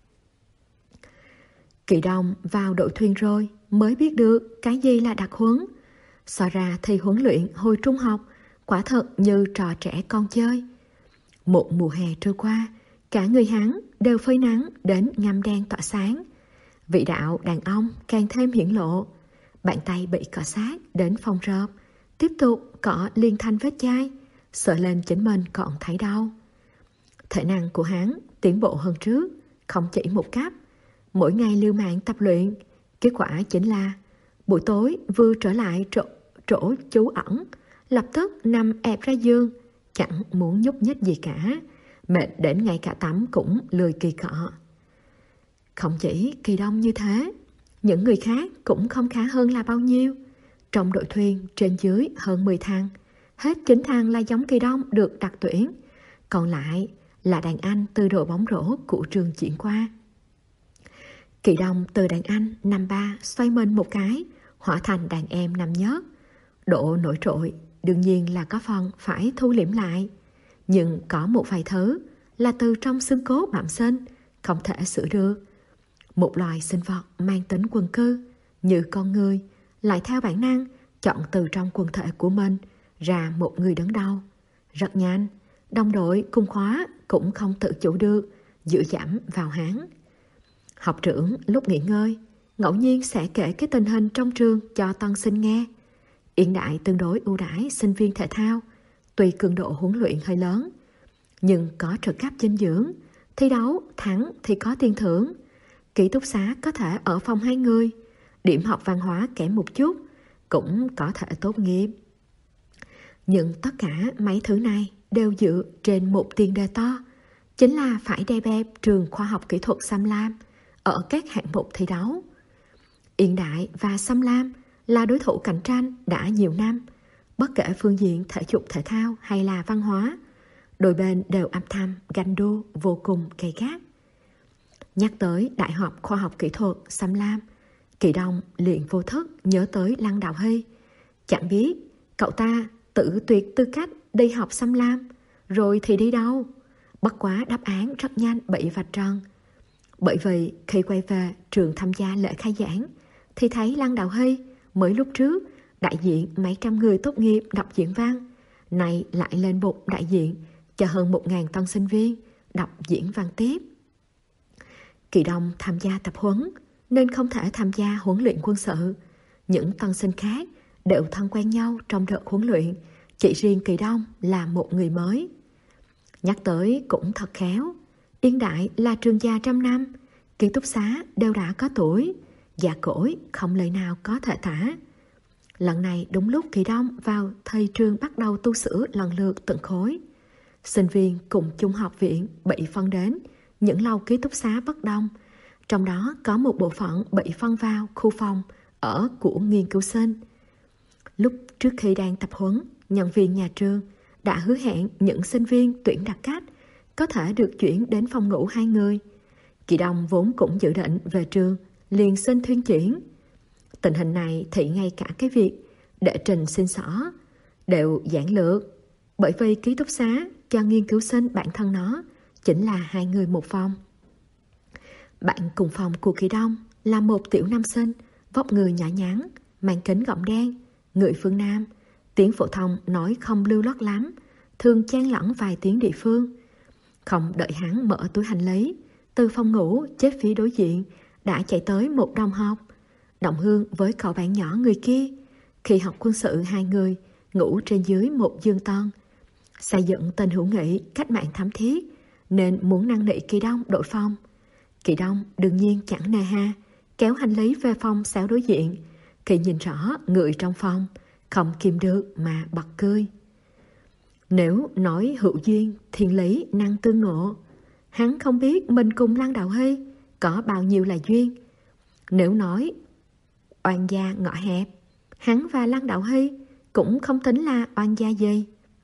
Kỳ Đông vào đội thuyền rồi mới biết được cái gì là đặc huấn. So ra thì huấn luyện hồi trung học quả thật như trò trẻ con chơi. Một mùa hè trôi qua, cả người hắn đều phơi nắng đến ngăm đen tỏa sáng. Vị đạo đàn ông càng thêm hiển lộ. Bàn tay bị cọ sát đến phòng rộp, tiếp tục cọ liên thanh vết chai, sợ lên chính mình còn thấy đau. Thể năng của hắn tiến bộ hơn trước, không chỉ một cấp. Mỗi ngày liều mạng tập luyện, kết quả chính là buổi tối vừa trở lại chỗ, chỗ trú ẩn, lập tức nằm ẹp ra giường, chẳng muốn nhúc nhích gì cả, mệt đến ngay cả tắm cũng lười kỳ cọ. Không chỉ Kỳ Đông như thế, những người khác cũng không khá hơn là bao nhiêu. Trong đội thuyền trên dưới hơn mười thằng, hết chín thằng là giống Kỳ Đông được đặc tuyển, còn lại là đàn anh từ đội bóng rổ của trường chuyển qua. Kỳ Đông từ đàn anh năm ba xoay mình một cái, hóa thành đàn em năm nhất. Độ nổi trội đương nhiên là có phần phải thu liễm lại, nhưng có một vài thứ là từ trong xương cốt bẩm sinh, không thể sửa được. Một loài sinh vật mang tính quần cư như con người lại theo bản năng chọn từ trong quần thể của mình ra một người đứng đầu. Rất nhanh, đồng đội cùng khóa cũng không tự chủ được dựa dẫm vào hắn. Học trưởng lúc nghỉ ngơi ngẫu nhiên sẽ kể cái tình hình trong trường cho tân sinh nghe. Yên đại tương đối ưu đãi sinh viên thể thao, tuy cường độ huấn luyện hơi lớn, nhưng có trợ cấp dinh dưỡng, thi đấu thắng thì có tiền thưởng, ký túc xá có thể ở phòng hai người, điểm học văn hóa kém một chút cũng có thể tốt nghiệp. Nhưng tất cả mấy thứ này đều dựa trên một tiền đề to, chính là phải đè bẹp trường khoa học kỹ thuật Sam Lam ở các hạng mục thi đấu. Yên đại và Sam Lam là đối thủ cạnh tranh đã nhiều năm, bất kể phương diện thể dục thể thao hay là văn hóa, đôi bên đều âm thầm ganh đua vô cùng gay gắt. Nhắc tới Đại học Khoa học Kỹ thuật Sam Lam, Kỳ Đông liền vô thức nhớ tới Lăng Đạo Hy. Chẳng biết cậu ta tự tuyệt tư cách đi học xăm lam, rồi thì đi đâu. Bất quá đáp án rất nhanh bị vạch trần. Bởi vì khi quay về trường tham gia lễ khai giảng, thì thấy Lăng Đạo Hy mới lúc trước đại diện mấy trăm người tốt nghiệp đọc diễn văn, nay lại lên bục đại diện cho hơn một ngàn tân sinh viên đọc diễn văn tiếp. Kỳ Đông tham gia tập huấn nên không thể tham gia huấn luyện quân sự. Những tân sinh khác đều thân quen nhau trong đợt huấn luyện, chỉ riêng Kỳ Đông là một người mới. Nhắc tới cũng thật khéo, Yên Đại là trường già trăm năm, ký túc xá đều đã có tuổi, già cỗi không lời nào có thể tả. Lần này đúng lúc Kỳ Đông vào thầy trường bắt đầu tu sửa lần lượt từng khối. Sinh viên cùng chung học viện bị phân đến những lầu ký túc xá bất đông, trong đó có một bộ phận bị phân vào khu phòng ở của nghiên cứu sinh. Lúc trước khi đang tập huấn, nhân viên nhà trường đã hứa hẹn những sinh viên tuyển đặc cách có thể được chuyển đến phòng ngủ hai người. Kỳ Đông vốn cũng dự định về trường, liền xin thuyên chuyển. Tình hình này thì ngay cả cái việc đệ trình xin xỏ đều giản lược, bởi vì ký túc xá cho nghiên cứu sinh bản thân nó chính là hai người một phòng. Bạn cùng phòng của Kỳ Đông là một tiểu nam sinh, vóc người nhỏ nhắn, mang kính gọng đen, người phương Nam, tiếng phổ thông nói không lưu loát lắm, thường chan lẫn vài tiếng địa phương. Không đợi hắn mở túi hành lý, từ phòng ngủ chết phía đối diện đã chạy tới một đồng học. Đồng Hương với cậu bạn nhỏ người kia, khi học quân sự hai người ngủ trên dưới một giường tân. Xây dựng tình hữu nghị cách mạng thắm thiết nên muốn năn nỉ Kỳ Đông đổi phòng. Kỳ Đông đương nhiên chẳng nề hà, kéo hành lý về phòng xéo đối diện. Khi nhìn rõ người trong phòng, không kìm được mà bật cười. Nếu nói hữu duyên, thiên lý năng tương ngộ, hắn không biết mình cùng Lăng Đạo Hy có bao nhiêu là duyên. Nếu nói oan gia ngõ hẹp, hắn và Lăng Đạo Hy cũng không tính là oan gia gì.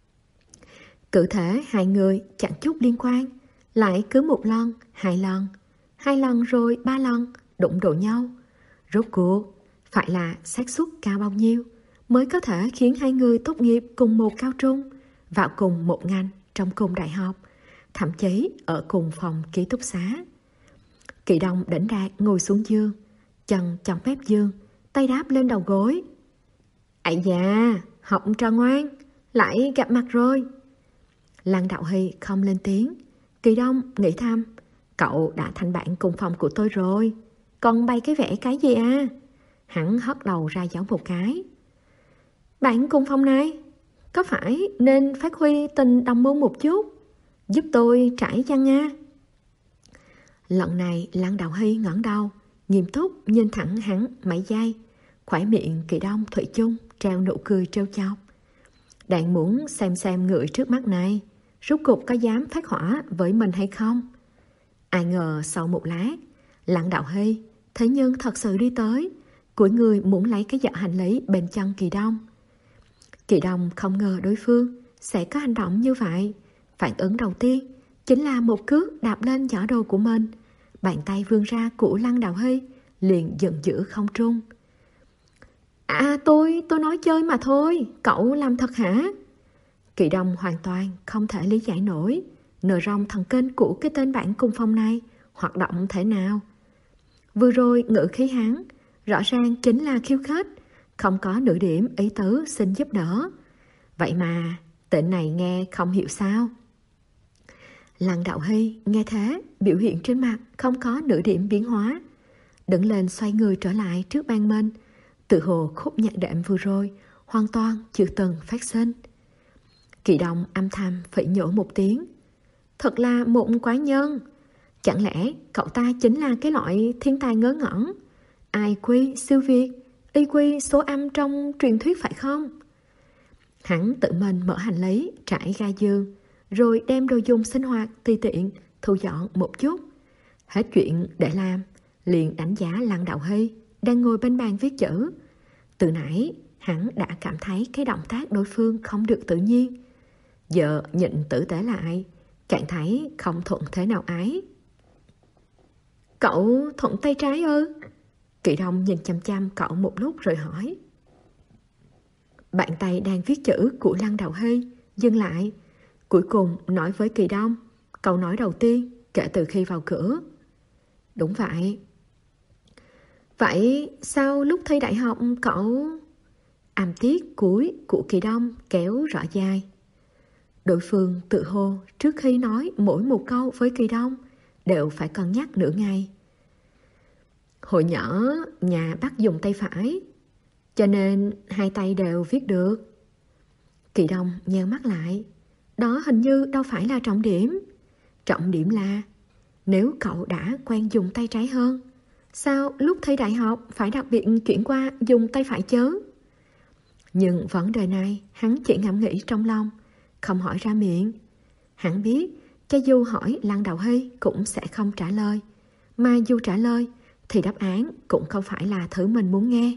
Cụ thể hai người chẳng chút liên quan, lại cứ một lần, hai lần, hai lần rồi ba lần đụng độ nhau. Rốt cuộc phải là xác suất cao bao nhiêu mới có thể khiến hai người tốt nghiệp cùng một cao trung, vào cùng một ngành trong cùng đại học, thậm chí ở cùng phòng ký túc xá. Kỳ Đông đỉnh đạt ngồi xuống giường, chân chồng mép giường, tay đáp lên đầu gối. Ây da, học trò ngoan, lại gặp mặt rồi. Lăng Đạo Hy không lên tiếng. Kỳ Đông nghĩ thầm, cậu đã thành bạn cùng phòng của tôi rồi, còn bày cái vẽ cái gì à? Hắn hất đầu ra dấu một cái. Bạn cùng phòng này có phải nên phát huy tình đồng môn một chút, giúp tôi trải chăn nha? Lần này Lăng Đạo Hy ngẩng đầu, nghiêm túc nhìn thẳng hắn mấy giây, khóe miệng Kỳ Đông thủy chung treo nụ cười trêu chọc. Đang muốn xem xem người trước mắt này rốt cuộc có dám phát hỏa với mình hay không. Ai ngờ sau một lát, Lăng Đạo Hy thế nhưng thật sự đi tới, cúi người muốn lấy cái giỏ hành lý bên chân Kỳ Đông. Kỳ Đông không ngờ đối phương sẽ có hành động như vậy. Phản ứng đầu tiên chính là một cước đạp lên giỏ đồ của mình. Bàn tay vươn ra của Lăng Đạo Hy liền giận dữ không trung. À tôi, tôi nói chơi mà thôi, cậu làm thật hả? Kỳ Đông hoàn toàn không thể lý giải nổi nờ rong thần kinh của cái tên bạn cùng phòng này hoạt động thế nào. Vừa rồi ngữ khí hắn rõ ràng chính là khiêu khích, không có nửa điểm ý tứ xin giúp đỡ. Vậy mà tên này nghe không hiểu sao. Lăng Đạo Hy nghe thế, biểu hiện trên mặt không có nửa điểm biến hóa, đứng lên xoay người trở lại trước ban mình, tự hồ khúc nhạc đệm vừa rồi hoàn toàn chưa từng phát sinh. Kỳ Đông âm thầm phỉ nhổ một tiếng. Thật là một quái nhân. Chẳng lẽ cậu ta chính là cái loại thiên tài ngớ ngẩn, I Q siêu việt, I Q số âm trong truyền thuyết phải không? Hắn tự mình mở hành lý, trải ga giường, rồi đem đồ dùng sinh hoạt tùy tiện thu dọn một chút. Hết chuyện để làm, liền đánh giá Lăng Đạo Hy đang ngồi bên bàn viết chữ. Từ nãy hắn đã cảm thấy cái động tác đối phương không được tự nhiên. Giờ nhịn tử tế lại, cảm thấy không thuận thế nào ấy. Cậu thuận tay trái ư? Kỳ Đông nhìn chăm chăm cậu một lúc rồi hỏi. Bạn tay đang viết chữ của Lăng Đạo Hy dừng lại, cuối cùng nói với Kỳ Đông câu nói đầu tiên kể từ khi vào cửa. Đúng vậy. Vậy sao lúc thi đại học cậu... Âm tiết cuối của Kỳ Đông kéo rõ dài. Đối phương tự hồ trước khi nói mỗi một câu với Kỳ Đông đều phải cân nhắc nửa ngày. Hồi nhỏ nhà bắt dùng tay phải, cho nên hai tay đều viết được. Kỳ Đông nheo mắt lại. Đó hình như đâu phải là trọng điểm. Trọng điểm là nếu cậu đã quen dùng tay trái hơn, sao lúc thi đại học phải đặc biệt chuyển qua dùng tay phải chớ? Nhưng vấn đề này hắn chỉ ngẫm nghĩ trong lòng, không hỏi ra miệng. Hắn biết cho dù hỏi Lăng Đạo Hy cũng sẽ không trả lời, mà dù trả lời thì đáp án cũng không phải là thứ mình muốn nghe.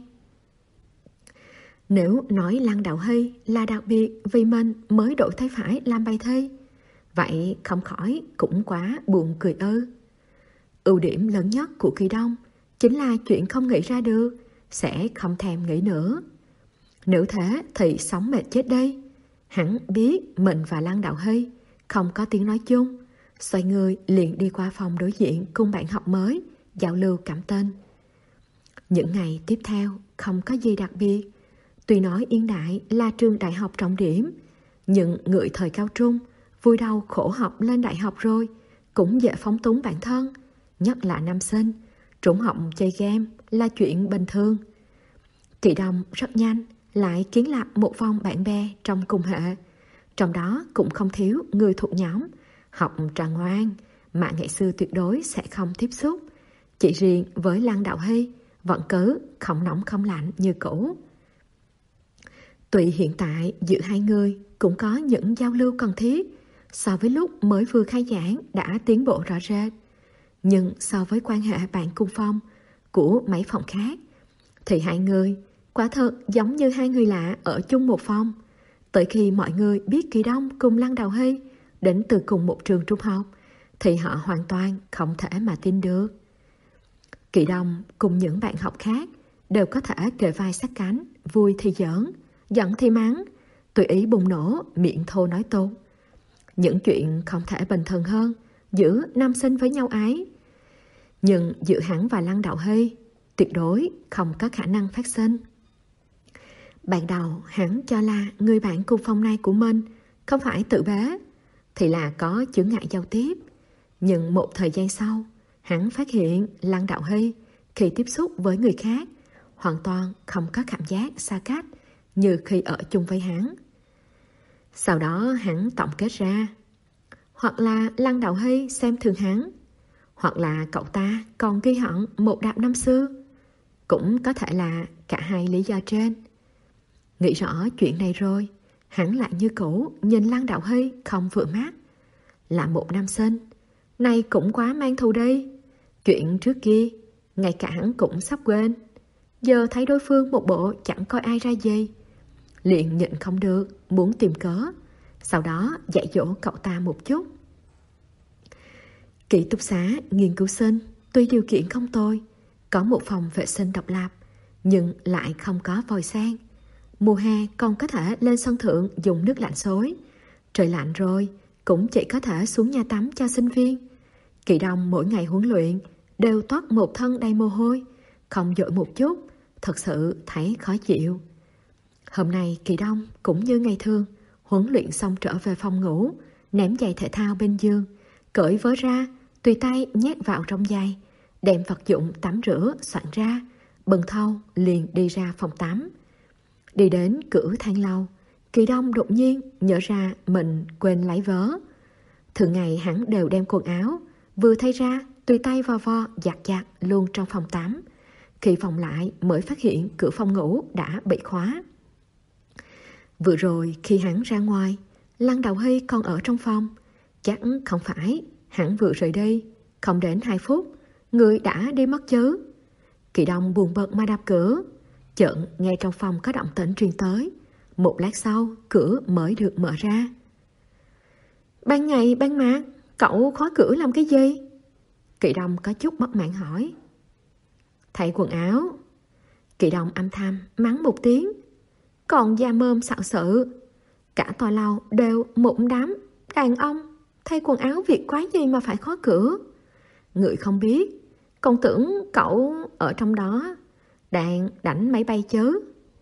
Nếu nói Lăng Đạo Hy là đặc biệt vì mình mới đổi tay phải làm bài thi, vậy không khỏi cũng quá buồn cười ư. Ưu điểm lớn nhất của Kỳ Đông chính là chuyện không nghĩ ra được, sẽ không thèm nghĩ nữa. Nếu thế thì sống mệt chết đi. Hắn biết mình và Lăng Đạo Hy không có tiếng nói chung, xoay người liền đi qua phòng đối diện cùng bạn học mới, giao lưu cảm tình. Những ngày tiếp theo không có gì đặc biệt. Tuy nói Yên Đại là trường đại học trọng điểm, nhưng người thời cao trung vui đầu khổ học lên đại học rồi cũng dễ phóng túng bản thân, nhất là nam sinh, trũng học chơi game là chuyện bình thường. Kỳ Đông rất nhanh lại kiến lập một vòng bạn bè trong cùng hệ, trong đó cũng không thiếu người thuộc nhóm học trà ngoan mà ngày xưa tuyệt đối sẽ không tiếp xúc. Chỉ riêng với Lăng Đạo Hy vẫn cứ không nóng không lạnh như cũ. Tuy hiện tại giữa hai người cũng có những giao lưu cần thiết, so với lúc mới vừa khai giảng đã tiến bộ rõ rệt, nhưng so với quan hệ bạn cùng phòng của mấy phòng khác thì hai người quả thật giống như hai người lạ ở chung một phòng. Tới khi mọi người biết Kỳ Đông cùng Lăng Đạo Hy đến từ cùng một trường trung học thì họ hoàn toàn không thể mà tin được. Kỳ Đông cùng những bạn học khác đều có thể kề vai sát cánh, vui thì giỡn, giận thì mắng, tùy ý bùng nổ, miệng thô nói tục. Những chuyện không thể bình thường hơn giữa nam sinh với nhau ấy. Nhưng giữa hắn và Lăng Đạo Hy tuyệt đối không có khả năng phát sinh. Ban đầu hắn cho là người bạn cùng phòng này của mình không phải tự bế thì là có chướng ngại giao tiếp. Nhưng một thời gian sau, hắn phát hiện Lăng Đạo Hy khi tiếp xúc với người khác hoàn toàn không có cảm giác xa cách như khi ở chung với hắn. Sau đó hắn tổng kết ra, hoặc là Lăng Đạo Hy xem thường hắn, hoặc là cậu ta còn ghi hận một đạp năm xưa. Cũng có thể là cả hai lý do trên. Nghĩ rõ chuyện này rồi, hắn lại như cũ nhìn Lăng Đạo Hy không vừa mắt. Là một nam sinh, này cũng quá mang thù đi. Chuyện trước kia, ngay cả hắn cũng sắp quên. Giờ thấy đối phương một bộ chẳng coi ai ra gì, liền nhịn không được, muốn tìm cớ, sau đó dạy dỗ cậu ta một chút. Ký túc xá nghiên cứu sinh tuy điều kiện không tồi, có một phòng vệ sinh độc lập, nhưng lại không có vòi sen. Mùa hè còn có thể lên sân thượng dùng nước lạnh xối. Trời lạnh rồi cũng chỉ có thể xuống nhà tắm cho sinh viên. Kỳ Đông mỗi ngày huấn luyện đều toát một thân đầy mồ hôi, không dội một chút, thật sự thấy khó chịu. Hôm nay Kỳ Đông cũng như ngày thường, huấn luyện xong trở về phòng ngủ, ném giày thể thao bên giường, cởi vớ ra, tùy tay nhét vào trong giày, đem vật dụng tắm rửa soạn ra, bần thau liền đi ra phòng tắm. Đi đến cửa thang lầu, Kỳ Đông đột nhiên nhớ ra mình quên lấy vớ. Thường ngày hắn đều đem quần áo vừa thay ra tùy tay vo vo giặt giặt luôn trong phòng tắm. Khi phòng lại mới phát hiện cửa phòng ngủ đã bị khóa. Vừa rồi khi hắn ra ngoài, Lăng Đạo Hy còn ở trong phòng. Chắc không phải hắn vừa rời đi, không đến hai phút người đã đi mất chứ. Kỳ Đông buồn bực mà đạp cửa, chợt nghe trong phòng có động tĩnh truyền tới. Một lát sau cửa mới được mở ra. Ban ngày ban mặt cậu khóa cửa làm cái gì? Kỳ Đông có chút bất mãn hỏi. thay quần áo. Kỳ Đông âm thầm mắng một tiếng. Còn da mơm xạo sự. Cả tòa lầu đều một đám đàn ông, thay quần áo việc quái gì mà phải khó cửa. Người không biết, còn tưởng cậu ở trong đó đang đánh máy bay chứ.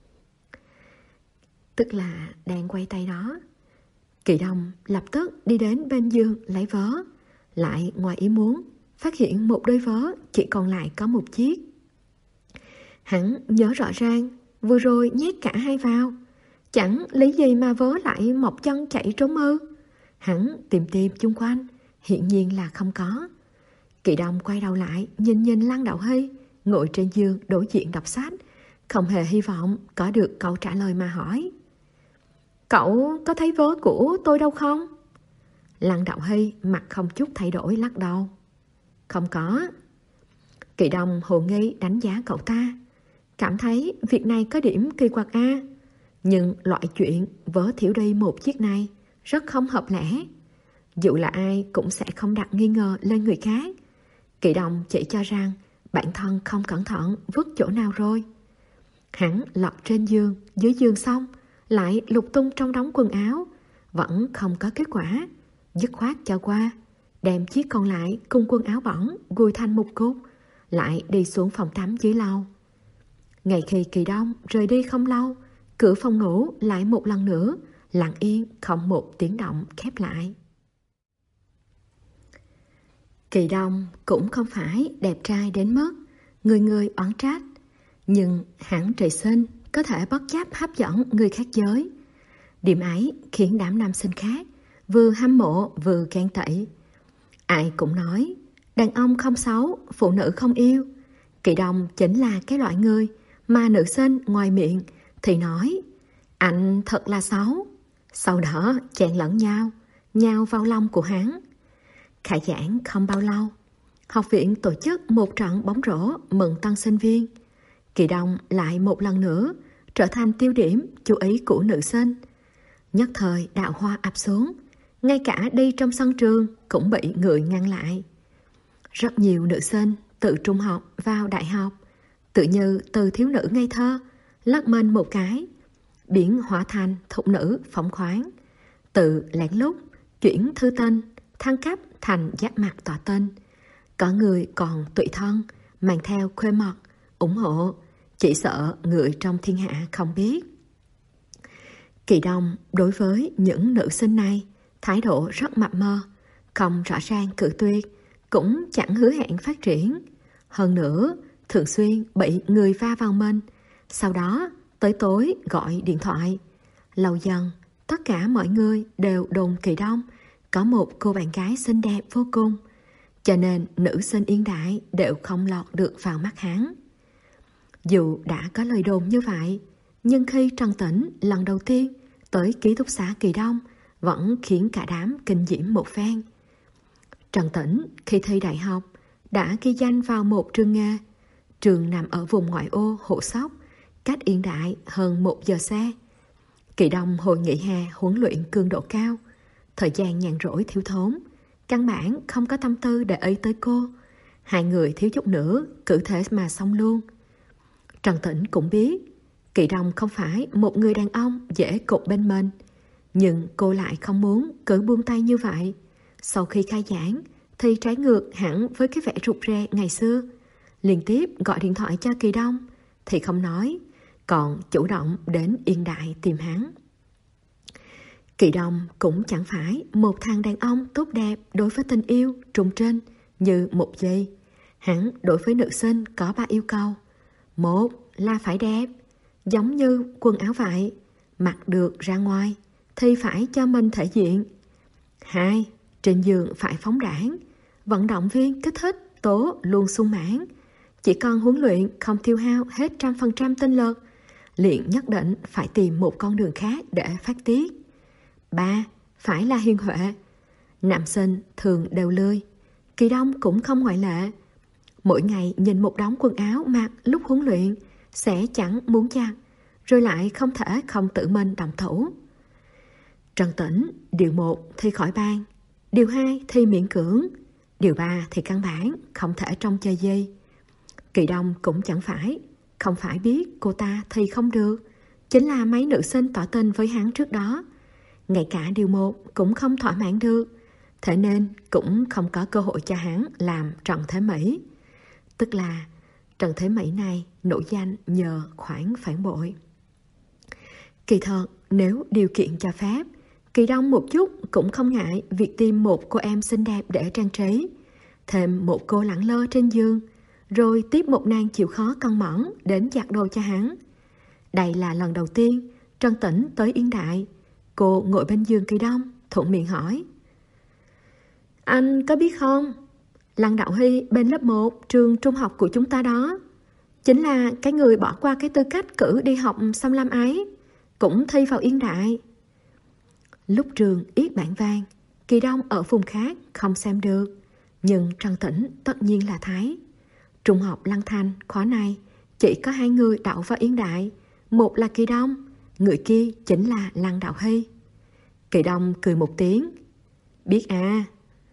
Tức là đang quay tay đó. Kỳ Đông lập tức đi đến bên giường lấy vớ. Lại ngoài ý muốn phát hiện một đôi vớ chỉ còn lại có một chiếc. Hắn nhớ rõ ràng vừa rồi nhét cả hai vào, chẳng lý gì mà vớ lại mọc chân chạy trốn ư. Hắn tìm tìm chung quanh, hiển nhiên là không có. Kỳ Đông quay đầu lại nhìn nhìn Lăng Đạo Hy ngồi trên giường đối diện đọc sách, không hề hy vọng có được câu trả lời mà hỏi. Cậu có thấy vớ của tôi đâu không? Lăng Đạo Hy mặt không chút thay đổi lắc đầu. Không có. Kỳ Đông hồ nghi đánh giá cậu ta, cảm thấy việc này có điểm kỳ quặc a. Nhưng loại chuyện vớ thiếu đi một chiếc này rất không hợp lẽ. Dù là ai cũng sẽ không đặt nghi ngờ lên người khác. Kỳ Đông chỉ cho rằng bản thân không cẩn thận vứt chỗ nào rồi. Hắn lọt trên giường, dưới giường xong lại lục tung trong đống quần áo, vẫn không có kết quả. Dứt khoát cho qua, đem chiếc còn lại cùng quần áo bẩn gùi thành một cục, lại đi xuống phòng tắm dưới lầu. Ngày khi Kỳ Đông rời đi không lâu, cửa phòng ngủ lại một lần nữa lặng yên không một tiếng động khép lại. Kỳ Đông cũng không phải đẹp trai đến mức người người oán trách, nhưng hẳn trời sinh có thể bất chấp hấp dẫn người khác giới. Điểm ấy khiến đám nam sinh khác vừa hâm mộ vừa ghen tị. Ai cũng nói đàn ông không xấu, phụ nữ không yêu. Kỳ Đông chính là cái loại người mà nữ sinh ngoài miệng thì nói anh thật là xấu, sau đó chèn lẫn nhau, nhào vào lòng của hắn. Khai giảng không bao lâu, học viện tổ chức một trận bóng rổ mừng tân sinh viên. Kỳ Đông lại một lần nữa trở thành tiêu điểm chú ý của nữ sinh. Nhất thời đạo hoa ập xuống, ngay cả đi trong sân trường cũng bị người ngăn lại. Rất nhiều nữ sinh từ trung học vào đại học, tự như từ thiếu nữ ngây thơ lắc mình một cái, biến hóa thành thục nữ phóng khoáng. Từ lén lút chuyển thư tình thăng cấp thành giáp mặt tỏ tình. Có người còn tùy thân mang theo khuê mật ủng hộ, chỉ sợ người trong thiên hạ không biết. Kỳ Đông đối với những nữ sinh này thái độ rất mập mờ, không rõ ràng cự tuyệt, cũng chẳng hứa hẹn phát triển. Hơn nữa thường xuyên bị người va vào mình, sau đó tới tối gọi điện thoại. Lâu dần tất cả mọi người đều đồn Kỳ Đông có một cô bạn gái xinh đẹp vô cùng, cho nên nữ sinh Yên Đại đều không lọt được vào mắt hắn. Dù đã có lời đồn như vậy, nhưng khi Trần Tĩnh lần đầu tiên tới ký túc xá Kỳ Đông vẫn khiến cả đám kinh diễm một phen. Trần Tĩnh khi thi đại học đã ghi danh vào một trường nghề. Trường nằm ở vùng ngoại ô Hộ Sóc, cách Yên Đại hơn một giờ xe. Kỳ Đông hồi nghỉ hè huấn luyện cường độ cao, thời gian nhàn rỗi thiếu thốn, căn bản không có tâm tư để ý tới cô. Hai người thiếu chút nữa cứ thế mà xong luôn. Trần Tĩnh cũng biết Kỳ Đông không phải một người đàn ông dễ cột bên mình, nhưng cô lại không muốn cứ buông tay như vậy. Sau khi khai giảng thì trái ngược hẳn với cái vẻ rụt rè ngày xưa. Liên tiếp gọi điện thoại cho Kỳ Đông thì không nói, còn chủ động đến Yên Đại tìm hắn. Kỳ Đông cũng chẳng phải một thằng đàn ông tốt đẹp đối với tình yêu trùng trinh như một giây. Hắn đối với nữ sinh có ba yêu cầu. Một là phải đẹp, giống như quần áo vậy, mặc được ra ngoài thì phải cho mình thể diện. Hai, trên giường phải phóng đãng, vận động viên kích thích tố luôn sung mãn, chỉ cần huấn luyện không tiêu hao hết trăm phần trăm tinh lực, liền nhất định phải tìm một con đường khác để phát tiết. Ba, phải là hiền huệ. Nam sinh thường đều lười, Kỳ Đông cũng không ngoại lệ. Mỗi ngày nhìn một đống quần áo mặc lúc huấn luyện sẽ chẳng muốn chặt, rồi lại không thể không tự mình động thủ. Trần Tĩnh điều một thì khỏi bàn, điều hai thì miễn cưỡng, điều ba thì căn bản không thể trông chơi gì. Kỳ Đông cũng chẳng phải, không phải biết cô ta thì không được. Chính là mấy nữ sinh tỏ tình với hắn trước đó, ngay cả điều một cũng không thỏa mãn được. Thế nên cũng không có cơ hội cho hắn làm Trần Thế Mỹ. Tức là Trần Thế Mỹ này nổi danh nhờ khoản phản bội. Kỳ thật, nếu điều kiện cho phép, Kỳ Đông một chút cũng không ngại việc tìm một cô em xinh đẹp để trang trí, thêm một cô lẳng lơ trên giường, rồi tiếp một nàng chịu khó căng mỏng đến giặt đồ cho hắn. Đây là lần đầu tiên Trân Tĩnh tới Yên Đại. Cô ngồi bên giường Kỳ Đông, thuận miệng hỏi: Anh có biết không, Lăng Đạo Hy bên lớp một trường trung học của chúng ta đó, chính là cái người bỏ qua cái tư cách cử đi học xăm lam ấy, cũng thi vào Yên Đại. Lúc trường yết bảng vàng, Kỳ Đông ở vùng khác không xem được, nhưng Trân Tĩnh tất nhiên là thấy. Trung học Lăng Thành khóa này chỉ có hai người đậu vào Yên Đại, một là Kỳ Đông, người kia chính là Lăng Đạo Hy. Kỳ Đông cười một tiếng: Biết à.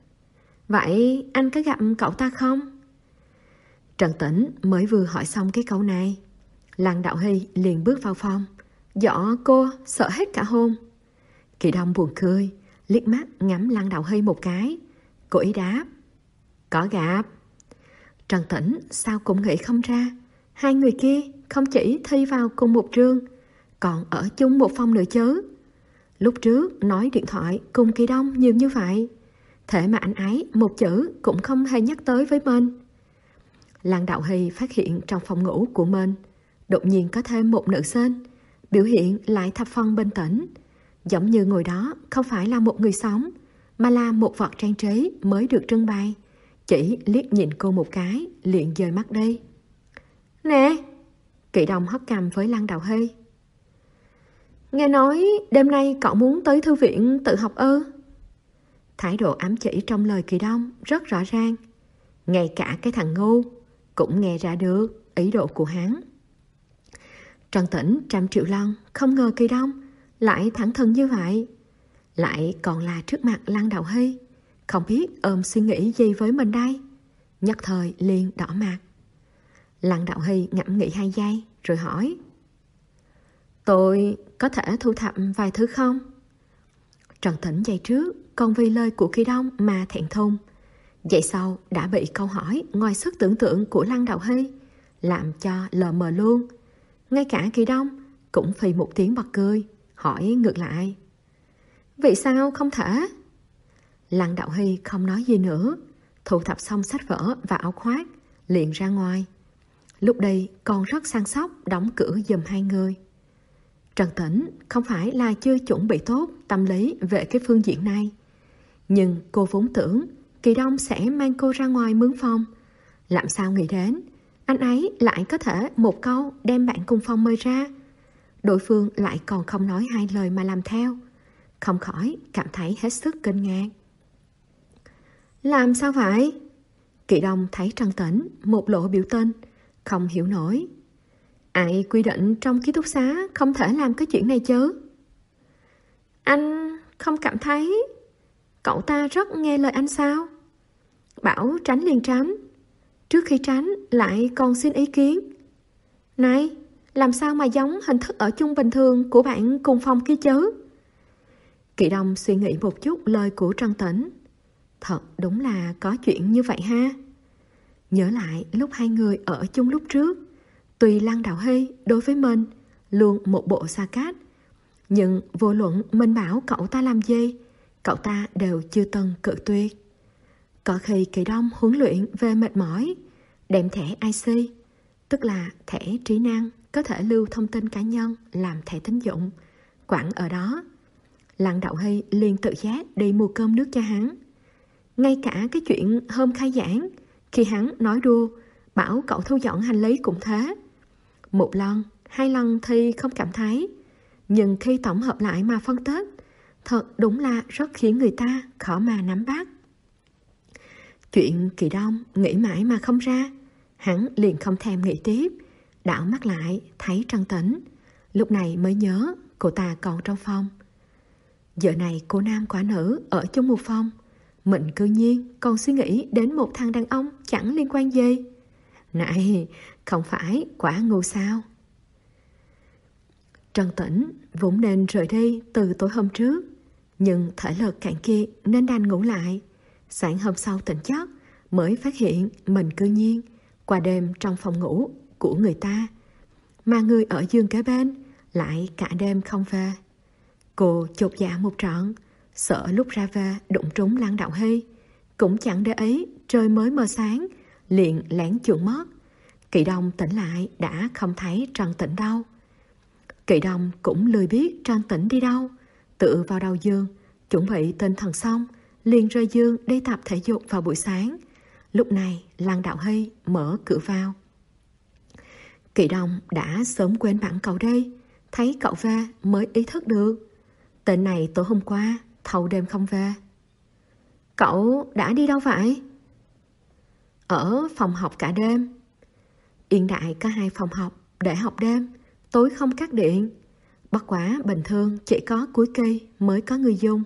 Vậy anh có gặp cậu ta không? Trân Tĩnh mới vừa hỏi xong cái câu này, Lăng Đạo Hy liền bước vào phòng, dọa cô sợ hết cả hồn. Kỳ Đông buồn cười, liếc mắt ngắm Lăng Đạo Hy một cái. Cô ý đáp: Có gặp. Trân Tĩnh sao cũng nghĩ không ra, hai người kia không chỉ thi vào cùng một trường, còn ở chung một phòng nữa chứ. Lúc trước nói điện thoại cùng Kỳ Đông nhiều như vậy, thế mà anh ấy một chữ cũng không hề nhắc tới với mình. Lăng Đạo Hy phát hiện trong phòng ngủ của mình đột nhiên có thêm một nữ sinh, biểu hiện lại thập phần bình tĩnh, giống như ngồi đó không phải là một người sống, mà là một vật trang trí mới được trưng bày. Chỉ liếc nhìn cô một cái liền dời mắt đi. Nè! Kỳ Đông hất cằm với Lăng Đạo Hy. Nghe nói đêm nay cậu muốn tới thư viện tự học ư? Thái độ ám chỉ trong lời Kỳ Đông rất rõ ràng, ngay cả cái thằng ngu cũng nghe ra được ý đồ của hắn. Trân Tĩnh trăm triệu lần không ngờ Kỳ Đông lại thẳng thừng như vậy, lại còn là trước mặt Lăng Đạo Hy, không biết ôm suy nghĩ gì với mình đây. Nhất thời liền đỏ mặt. Lăng Đạo Hy ngẫm nghĩ hai giây rồi hỏi: Tôi có thể thu thập vài thứ không? Trân Tĩnh giây trước còn vì lời của Kỳ Đông mà thẹn thùng, giây sau đã bị câu hỏi ngoài sức tưởng tượng của Lăng Đạo Hy làm cho lờ mờ luôn. Ngay cả Kỳ Đông cũng phì một tiếng bật cười, hỏi ngược lại: Vì sao không thể? Lăng Đạo Hy không nói gì nữa, thu thập xong sách vở và áo khoác liền ra ngoài. Lúc đây còn rất săn sóc đóng cửa giùm hai người. Trân Tĩnh không phải là chưa chuẩn bị tốt tâm lý về cái phương diện này, nhưng cô vốn tưởng Kỳ Đông sẽ mang cô ra ngoài mướn phòng. Làm sao nghĩ đến anh ấy lại có thể một câu đem bạn cùng phòng mời ra, đối phương lại còn không nói hai lời mà làm theo. Không khỏi cảm thấy hết sức kinh ngạc. Làm sao vậy? Kỳ Đông thấy Trân Tĩnh một lộ biểu tình, không hiểu nổi. Ai quy định trong ký túc xá không thể làm cái chuyện này chứ? Anh không cảm thấy cậu ta rất nghe lời anh sao? Bảo tránh liền tránh, trước khi tránh lại còn xin ý kiến. Này, làm sao mà giống hình thức ở chung bình thường của bạn cùng phòng kia chứ? Kỳ Đông suy nghĩ một chút lời của Trân Tĩnh. Thật đúng là có chuyện như vậy ha. Nhớ lại lúc hai người ở chung lúc trước, tuy Lăng Đạo Hy đối với mình luôn một bộ xa cách, nhưng vô luận mình bảo cậu ta làm gì, cậu ta đều chưa từng cự tuyệt. Có khi Kỳ Đông huấn luyện về mệt mỏi, đem thẻ i xê, tức là thẻ trí năng có thể lưu thông tin cá nhân làm thẻ tín dụng, quẳng ở đó. Lăng Đạo Hy liền tự giác đi mua cơm nước cho hắn. Ngay cả cái chuyện hôm khai giảng, khi hắn nói đùa bảo cậu thu dọn hành lý cũng thế. Một lần, hai lần thì không cảm thấy, nhưng khi tổng hợp lại mà phân tích, thật đúng là rất khiến người ta khó mà nắm bắt. Chuyện Kỳ Đông nghĩ mãi mà không ra, hắn liền không thèm nghĩ tiếp, đảo mắt lại thấy Trân Tĩnh, lúc này mới nhớ cô ta còn trong phòng. Giờ này cô nam quả nữ ở chung một phòng, mình cư nhiên còn suy nghĩ đến một thằng đàn ông chẳng liên quan gì. Này, không phải quả ngu sao? Trần Tĩnh vốn nên rời đi từ tối hôm trước, nhưng thể lực cạn kiệt nên đành ngủ lại. Sáng hôm sau tỉnh giấc mới phát hiện mình cư nhiên qua đêm trong phòng ngủ của người ta, mà người ở giường kế bên lại cả đêm không về. Cô chột dạ một trận, sợ lúc ra về đụng trúng Lăng Đạo Hy, cũng chẳng để ý trời mới mờ sáng, liền lén chuồn mất. Kỳ Đông tỉnh lại đã không thấy Trần Tĩnh đâu. Kỳ Đông cũng lười biết Trần Tĩnh đi đâu, tự vào đầu giường, chuẩn bị tinh thần xong, liền rời giường đi tập thể dục vào buổi sáng. Lúc này Lăng Đạo Hy mở cửa vào. Kỳ Đông đã sớm quên bạn cậu đi, thấy cậu về mới ý thức được. Tên này tối hôm qua thâu đêm không về. Cậu đã đi đâu vậy? Ở phòng học cả đêm. Yên Đại có hai phòng học để học đêm, tối không cắt điện. Bất quá bình thường chỉ có cuối kỳ mới có người dùng.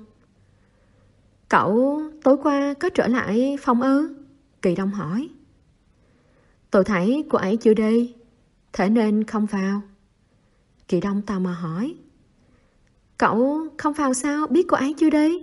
Cậu tối qua có trở lại phòng ư? Kỳ Đông hỏi. Tôi thấy cô ấy chưa đi, thế nên không vào. Kỳ Đông tò mò hỏi. Cậu không vào sao biết cô ấy chưa đi?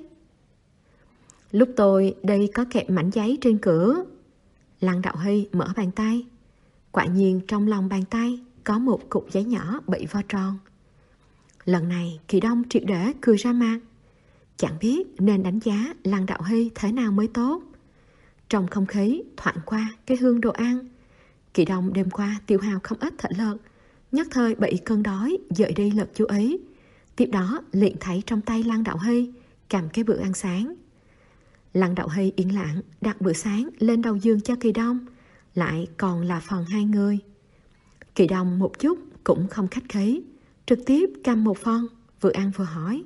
Lúc tôi đi có kẹp mảnh giấy trên cửa. Lăng Đạo Hy mở bàn tay. Quả nhiên trong lòng bàn tay có một cục giấy nhỏ bị vo tròn. Lần này Kỳ Đông triệt để cười ra mặt. Chẳng biết nên đánh giá Lăng Đạo Hy thế nào mới tốt. Trong không khí thoảng qua cái hương đồ ăn. Kỳ Đông đêm qua tiêu hao không ít thể lực, nhất thời bị cơn đói dời đi lực chú ý. Tiếp đó liền thấy trong tay Lăng Đạo Hy cầm cái bữa ăn sáng. Lăng Đạo Hy yên lặng đặt bữa sáng lên đầu giường cho Kỳ Đông, lại còn là phần hai người. Kỳ Đông một chút cũng không khách khí, trực tiếp cầm một phần, vừa ăn vừa hỏi.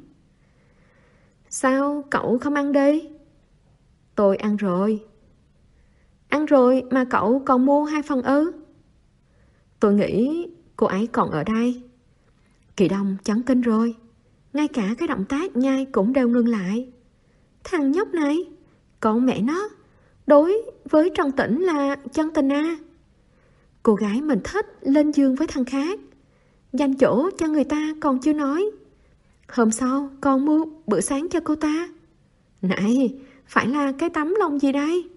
Sao cậu không ăn đi? Tôi ăn rồi. Ăn rồi mà cậu còn mua hai phần ư? Tôi nghĩ cô ấy còn ở đây. Kỳ Đông chấn kinh rồi, ngay cả cái động tác nhai cũng đều ngừng lại. Thằng nhóc này, con mẹ nó, đối với Trần Tĩnh là chân tình à? Cô gái mình thích lên giường với thằng khác, dành chỗ cho người ta còn chưa nói, hôm sau còn mua bữa sáng cho cô ta. Này, phải là cái tấm lòng gì đây?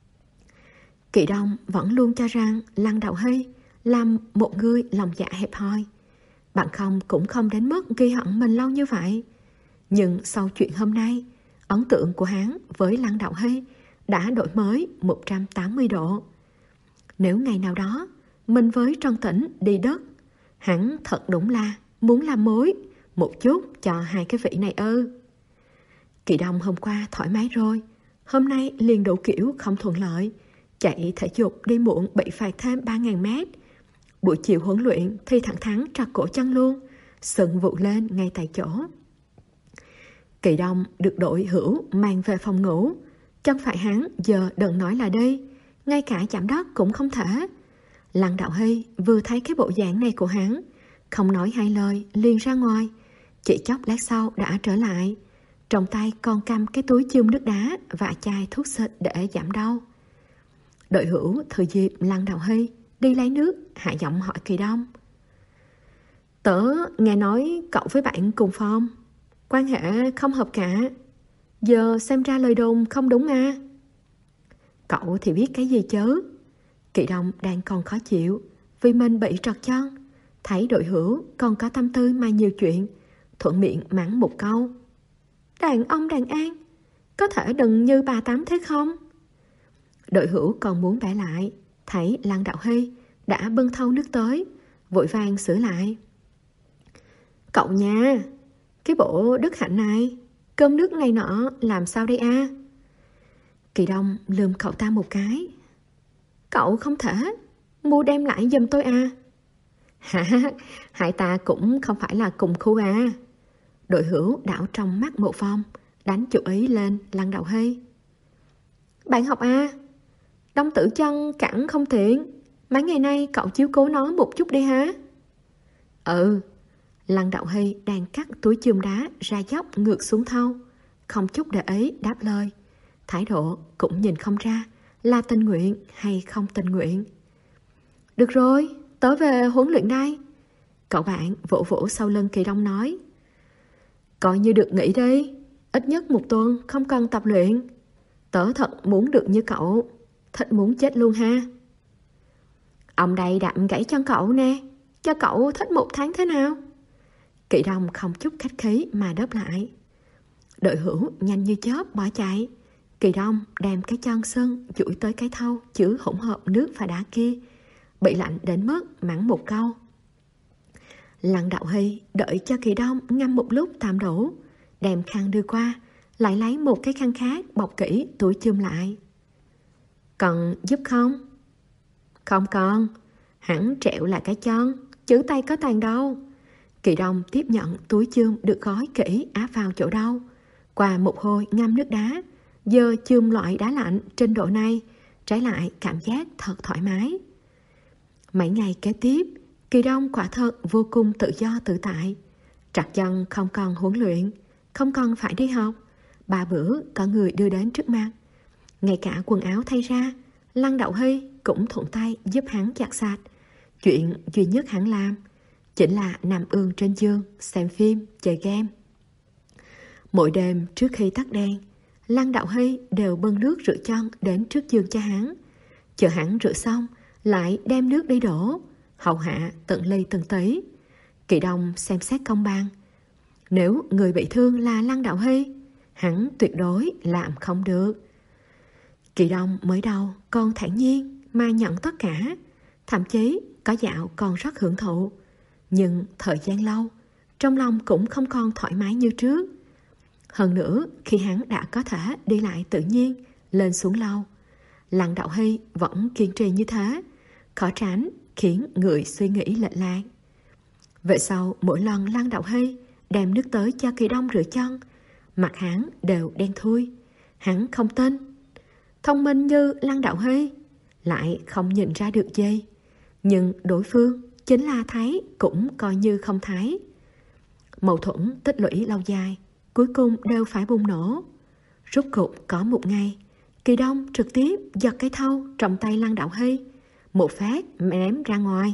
Kỳ Đông vẫn luôn cho rằng Lăng Đạo Hy là một người lòng dạ hẹp hòi, bạn không cũng không đến mức ghi hận mình lâu như vậy. Nhưng sau chuyện hôm nay, ấn tượng của hắn với Lăng Đạo Hy đã đổi mới một trăm tám mươi độ. Nếu ngày nào đó mình với Trần Tĩnh đi đất, hắn thật đúng là muốn làm mối một chút cho hai cái vị này ư. Kỳ Đông hôm qua thoải mái rồi, hôm nay liền đủ kiểu không thuận lợi. Chạy thể dục đi muộn bị phạt thêm ba nghìn mét. Buổi chiều huấn luyện thì thẳng thắn trật cổ chân luôn, sừng vụ lên ngay tại chỗ. Kỳ Đông được đội hữu mang về phòng ngủ. Chân phải hắn giờ đừng nói là đi, ngay cả chạm đất cũng không thể. Lăng Đạo Hy vừa thấy cái bộ dạng này của hắn, không nói hai lời liền ra ngoài. Chỉ chốc lát sau đã trở lại, trong tay còn cầm cái túi chum nước đá và chai thuốc xịt để giảm đau. Đội hữu thừa dịp Lăng Đạo Hy đi lấy nước, hạ giọng hỏi Kỳ Đông. Tớ nghe nói cậu với bạn cùng phòng, quan hệ không hợp cả, giờ xem ra lời đồn không đúng à? Cậu thì biết cái gì chứ? Kỳ Đông đang còn khó chịu vì mình bị trật chân, thấy đội hữu còn có tâm tư mà nhiều chuyện, thuận miệng mắng một câu. Đàn ông đàn an, có thể đừng như bà Tám thế không? Đội hữu còn muốn bẻ lại, thấy Lăng Đạo Hy đã bưng thau nước tới, vội vàng sửa lại. Cậu nha, cái bộ đức hạnh này, cơm nước này nọ làm sao đây a? Kỳ Đông lườm cậu ta một cái. Cậu không thể mua đem lại giùm tôi à? Hả, hai ta cũng không phải là cùng khu à? Đội hữu đảo trong mắt một vòng, đánh chú ý lên Lăng Đạo Hy. Bạn học à? Đông Tử Chân cẳng không tiện, mấy ngày nay cậu chiếu cố nó một chút đi hả? Ừ. Lăng Đạo Hy đang cắt túi chum đá ra dốc ngược xuống thau, không chút để ý đáp lời. Thái độ cũng nhìn không ra là tình nguyện hay không tình nguyện. Được rồi, tớ về huấn luyện đây. Cậu bạn vỗ vỗ sau lưng Kỳ Đông nói. Coi như được nghỉ đi, ít nhất một tuần không cần tập luyện. Tớ thật muốn được như cậu, thật muốn chết luôn ha. Ông đây đạm gãy chân cậu nè, cho cậu thích một tháng thế nào? Kỳ Đông không chút khách khí mà đáp lại. Đội hữu nhanh như chớp bỏ chạy. Kỳ Đông đem cái chân sưng duỗi tới cái thau chứa hỗn hợp nước và đá kia, bị lạnh đến mức mắng một câu. Lăng Đạo Hy đợi cho Kỳ Đông ngâm một lúc tạm đủ, đem khăn đưa qua, lại lấy một cái khăn khác bọc kỹ túi chum lại. Cần giúp không? Không cần, hẳn trẹo lại cái chân, chứ tay có tàn đâu. Kỳ Đông tiếp nhận túi chum được gói kỹ áp vào chỗ đau. Qua một hồi ngâm nước đá, giờ chum loại đá lạnh trên độ này, trái lại cảm giác thật thoải mái. Mấy ngày kế tiếp, Kỳ Đông quả thật vô cùng tự do tự tại. Trặc chân không còn huấn luyện, không còn phải đi học. Ba bữa có người đưa đến trước mặt. Ngay cả quần áo thay ra, Lăng Đạo Hy cũng thuận tay giúp hắn giặt sạch. Chuyện duy nhất hắn làm chính là nằm ườn trên giường, xem phim, chơi game. Mỗi đêm trước khi tắt đèn, Lăng Đạo Hy đều bưng nước rửa chân đến trước giường cho hắn. Chờ hắn rửa xong, lại đem nước đi đổ, hầu hạ từng ly từng tí. Kỳ Đông xem xét công bằng. Nếu người bị thương là Lăng Đạo Hy, hắn tuyệt đối làm không được. Kỳ Đông mới đầu còn thản nhiên mà nhận tất cả, thậm chí có dạo còn rất hưởng thụ. Nhưng thời gian lâu, trong lòng cũng không còn thoải mái như trước. Hơn nữa, khi hắn đã có thể đi lại tự nhiên, lên xuống lâu, Lăng Đạo Hy vẫn kiên trì như thế, khó tránh khiến người suy nghĩ lệch lạc. Vậy sau mỗi lần Lăng Đạo Hy đem nước tới cho Kỳ Đông rửa chân, mặt hắn đều đen thui. Hắn không tin. Thông minh như Lăng Đạo Hy lại không nhìn ra được gì, nhưng đối phương chính là thấy cũng coi như không thấy. Mâu thuẫn tích lũy lâu dài cuối cùng đều phải bùng nổ. Rốt cục có một ngày, Kỳ Đông trực tiếp giật cái thau trong tay Lăng Đạo Hy, một phát ném ra ngoài.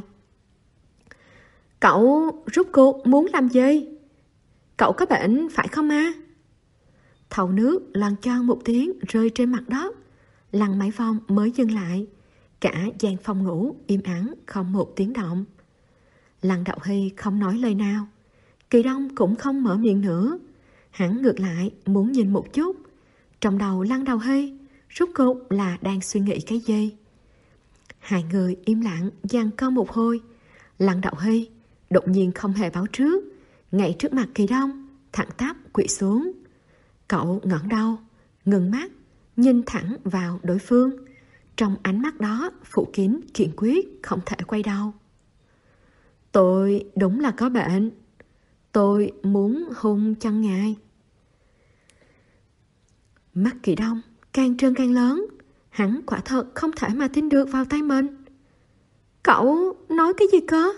Cậu rốt cuộc muốn làm gì? Cậu có bệnh phải không à? Thau nước loằng choang một tiếng rơi trên mặt đất, lăn mấy vòng mới dừng lại. Cả gian phòng ngủ im ắng không một tiếng động. Lăng Đạo Hy không nói lời nào, Kỳ Đông cũng không mở miệng nữa. Hắn ngược lại muốn nhìn một chút trong đầu Lăng Đạo Hy rốt cuộc là đang suy nghĩ cái gì. Hai người im lặng giằng co một hồi. Lăng Đạo Hy đột nhiên không hề báo trước, ngay trước mặt Kỳ Đông thẳng tắp quỵ xuống. Cậu ngẩng đầu, ngừng mắt, nhìn thẳng vào đối phương. Trong ánh mắt đó phủ kín kiên quyết không thể quay đầu. Tôi đúng là có bệnh. Tôi muốn hôn chân ngài. Mắt Kỳ Đông càng trơn càng lớn. Hắn quả thật không thể mà tin được vào tay mình. Cậu nói cái gì cơ?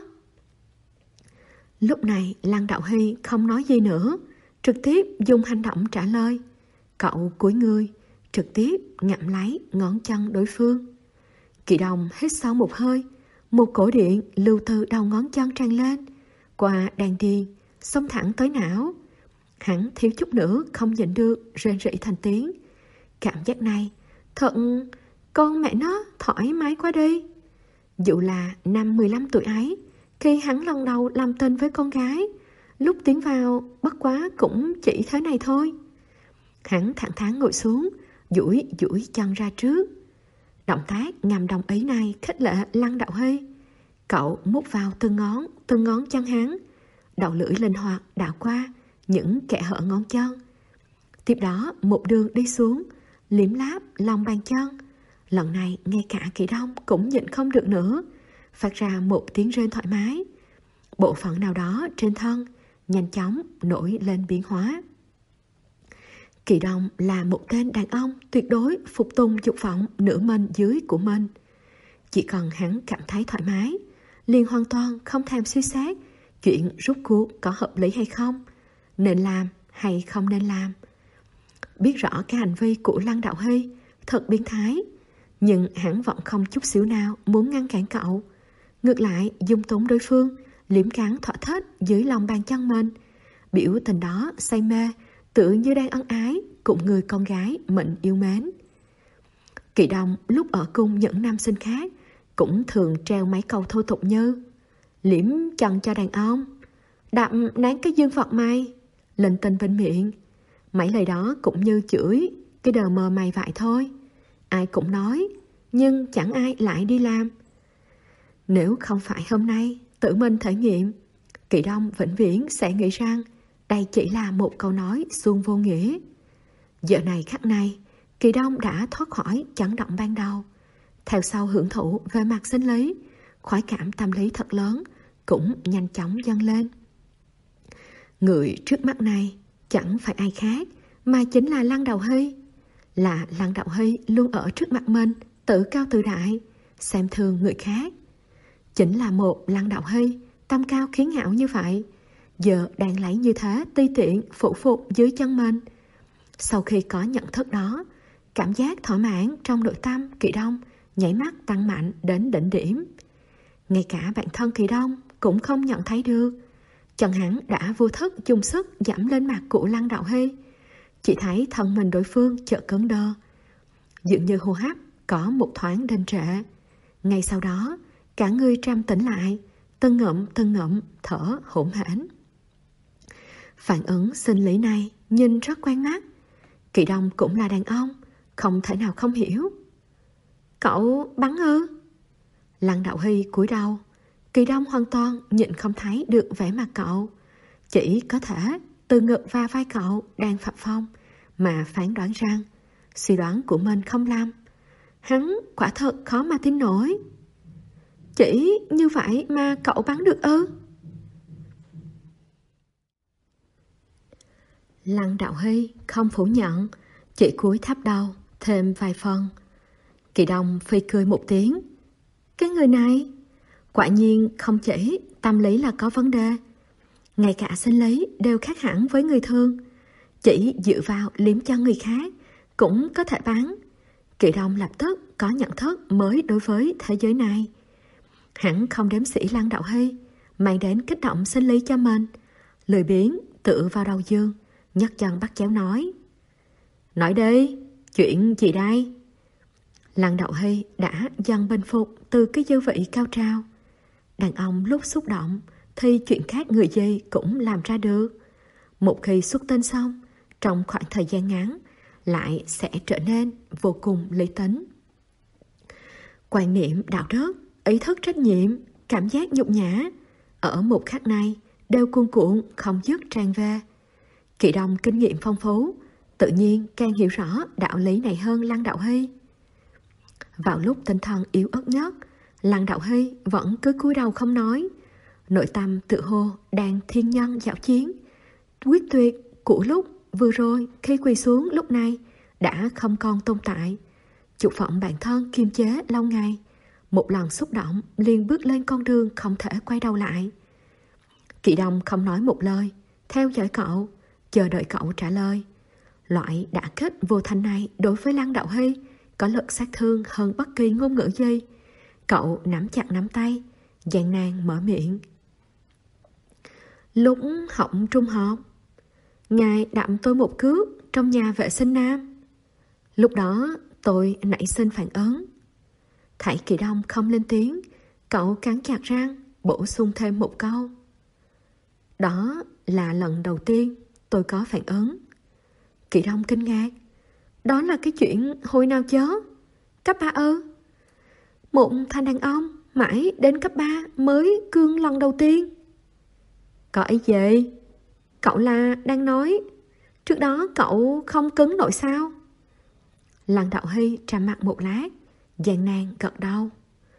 Lúc này Lăng Đạo Hy không nói gì nữa, trực tiếp dùng hành động trả lời. Cậu cúi người, trực tiếp ngậm lấy ngón chân đối phương. Kỳ Đông hít sâu một hơi, một cổ điện lưu từ đầu ngón chân tràn lên, qua đan điền, xông thẳng tới não. Hắn thiếu chút nữa không nhịn được rên rỉ thành tiếng. Cảm giác này thật, con mẹ nó thoải mái quá đi. Dù là năm mười lăm tuổi ấy, khi hắn lần đầu làm tình với con gái, lúc tiến vào bất quá cũng chỉ thế này thôi. Hắn thẳng thắn ngồi xuống, duỗi duỗi chân ra trước. Động tác ngầm đồng ý này khích lệ Lăng Đạo Hy. Cậu mút vào từng ngón, từng ngón chân hắn, đầu lưỡi linh hoạt đảo qua những kẽ hở ngón chân. Tiếp đó một đường đi xuống, liếm láp lòng bàn chân. Lần này ngay cả Kỳ Đông cũng nhịn không được nữa, phát ra một tiếng rên thoải mái. Bộ phận nào đó trên thân nhanh chóng nổi lên biến hóa. Kỳ Đông là một tên đàn ông tuyệt đối phục tùng dục vọng nửa bên dưới của mình. Chỉ cần hắn cảm thấy thoải mái, liền hoàn toàn không thèm suy xét chuyện rốt cuộc có hợp lý hay không, nên làm hay không nên làm. Biết rõ cái hành vi của Lăng Đạo Hy thật biến thái, nhưng hắn vẫn không chút xíu nào muốn ngăn cản cậu. ngược lại dung túng đối phương, liếm cắn thỏa thích dưới lòng bàn chân mình. Biểu tình đó say mê, tựa như đang ân ái cùng người con gái mình yêu mến. Kỳ Đông lúc ở cung những nam sinh khác cũng thường treo mấy câu thô tục như liếm chân cho đàn ông, đậm nán cái dương vật mày, linh tinh bên miệng. Mấy lời đó cũng như chửi cái đờ mờ mày vậy thôi. Ai cũng nói, nhưng chẳng ai lại đi làm. Nếu không phải hôm nay tự mình thể nghiệm, Kỳ Đông vĩnh viễn sẽ nghĩ rằng đây chỉ là một câu nói suông vô nghĩa. Giờ này khắc này, Kỳ Đông đã thoát khỏi chấn động ban đầu. Theo sau hưởng thụ về mặt sinh lý, khoái cảm tâm lý thật lớn cũng nhanh chóng dâng lên. Người trước mắt này chẳng phải ai khác mà chính là Lăng Đầu Hy. Là Lăng Đầu Hy luôn ở trước mặt mình, tự cao tự đại, xem thường người khác. Chính là một Lăng Đầu Hy tâm cao khí ngạo như vậy, giờ đang lấy như thế ti tiện phụ phục dưới chân mình. Sau khi có nhận thức đó, cảm giác thỏa mãn trong nội tâm Kỳ Đông nhảy mắt tăng mạnh đến đỉnh điểm. Ngay cả bản thân Kỳ Đông cũng không nhận thấy được, chân hắn đã vô thức dùng sức giẫm lên mặt của Lăng Đạo Hy. Chỉ thấy thân mình đối phương chợt cứng đơ, dường như hô hấp có một thoáng đình trệ. Ngay sau đó, cả người trầm tĩnh lại, từng ngụm từng ngụm thở hổn hển. Phản ứng sinh lý này nhìn rất quen mắt. Kỳ Đông cũng là đàn ông, không thể nào không hiểu. Cậu bắn ư? Lăng Đạo Hy cúi đầu. Kỳ Đông hoàn toàn nhìn không thấy được vẻ mặt cậu, chỉ có thể từ ngực và vai cậu đang phập phồng mà phán đoán rằng suy đoán của mình không lầm. Hắn quả thật khó mà tin nổi. Chỉ như vậy mà cậu bắn được ư? Lăng Đạo Hy không phủ nhận, chỉ cúi thấp đầu thêm vài phần. Kỳ Đông phi cười một tiếng. Cái người này quả nhiên không chỉ tâm lý là có vấn đề, ngay cả sinh lý đều khác hẳn với người thường. Chỉ dựa vào liếm cho người khác cũng có thể bắn. Kỳ Đông lập tức có nhận thức mới đối với thế giới này. Hắn không đếm xỉa Lăng Đạo Hy mang đến kích động sinh lý cho mình, lười biếng tựa vào đầu giường, nhấc chân bắt chéo nói. Nói đi, chuyện gì đây? Lăng Đạo Hy đã dần bình phục từ cái dư vị cao trào. Đàn ông lúc xúc động thì chuyện khác người gì cũng làm ra được. Một khi xuất tinh xong, trong khoảng thời gian ngắn lại sẽ trở nên vô cùng lý tính. Quan niệm đạo đức, ý thức trách nhiệm, cảm giác nhục nhã ở một khắc này đều cuồn cuộn không dứt tràn về. Kỳ Đông kinh nghiệm phong phú, tự nhiên càng hiểu rõ đạo lý này hơn Lăng Đạo Hy. Vào lúc tinh thần yếu ớt nhất, Lăng Đạo Hy vẫn cứ cúi đầu không nói. Nội tâm tự hồ đang thiên nhân dạo chiến. Quyết tuyệt của lúc vừa rồi khi quỳ xuống lúc này đã không còn tồn tại. Dục vọng bản thân kiềm chế lâu ngày, một lần xúc động liền bước lên con đường không thể quay đầu lại. Kỳ Đông không nói một lời, theo dõi cậu, chờ đợi cậu trả lời. Loại đả kích vô thanh này đối với Lăng Đạo Hy có lực sát thương hơn bất kỳ ngôn ngữ gì. Cậu nắm chặt nắm tay, gian nan mở miệng. Lúc học trung học, ngài đậm tôi một cước trong nhà vệ sinh nam. Lúc đó tôi nảy sinh phản ứng. Thấy Kỳ Đông không lên tiếng, cậu cắn chặt răng, bổ sung thêm một câu. Đó là lần đầu tiên tôi có phản ứng. Kỳ Đông kinh ngạc. Đó là cái chuyện hồi nào chớ? Cấp ba ư? Một thằng đàn ông mãi đến cấp ba mới cương lần đầu tiên. Có ý gì? Cậu là đang nói trước đó cậu không cứng nổi sao? Lăng Đạo Hy trầm mặt một lát, gian nan gật đầu.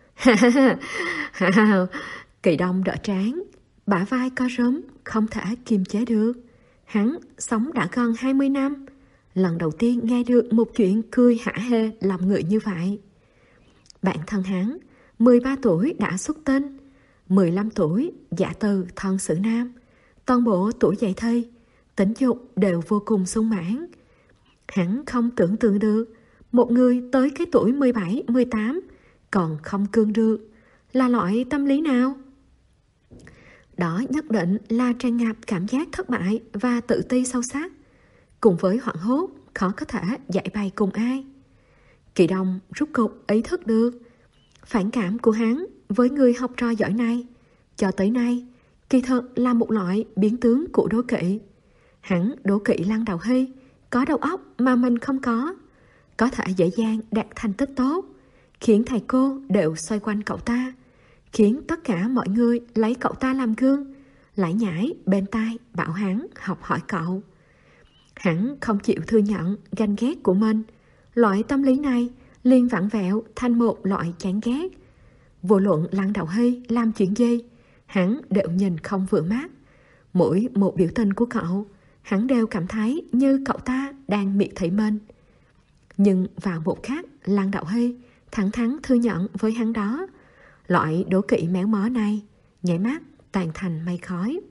Kỳ Đông đỡ trán, bả vai co rúm, không thể kiềm chế được. Hắn sống đã gần hai mươi năm, lần đầu tiên nghe được một chuyện cười hả hê lòng người như vậy. Bản thân hắn mười ba tuổi đã xuất tinh, mười lăm tuổi giả từ thân xử nam. Toàn bộ tuổi dậy thì, tính dục đều vô cùng sung mãn. Hắn không tưởng tượng được một người tới cái tuổi mười bảy, mười tám còn không cương được, là loại tâm lý nào? Đó nhất định là tràn ngập cảm giác thất bại và tự ti sâu sắc, cùng với hoảng hốt, khó có thể giải bày cùng ai. Kỳ Đông rút cục ý thức được phản cảm của hắn với người học trò giỏi này cho tới nay kỳ thực là một loại biến tướng của đố kỵ. Hắn đố kỵ Lăng Đạo Hy có đầu óc mà mình không có, có thể dễ dàng đạt thành tích tốt, khiến thầy cô đều xoay quanh cậu ta, khiến tất cả mọi người lấy cậu ta làm gương, lải nhải bên tai bảo hắn học hỏi cậu. Hắn không chịu thừa nhận ganh ghét của mình, loại tâm lý này liền vặn vẹo thành một loại chán ghét. Vô luận Lăng Đạo Hy làm chuyện gì, hắn đều nhìn không vừa mắt. Mỗi một biểu tình của cậu, hắn đều cảm thấy như cậu ta đang miệt thị mình. Nhưng vào một khắc, Lăng Đạo Hy thẳng thắn thừa nhận với hắn đó, loại đố kỵ méo mó này nháy mắt tan thành mây khói.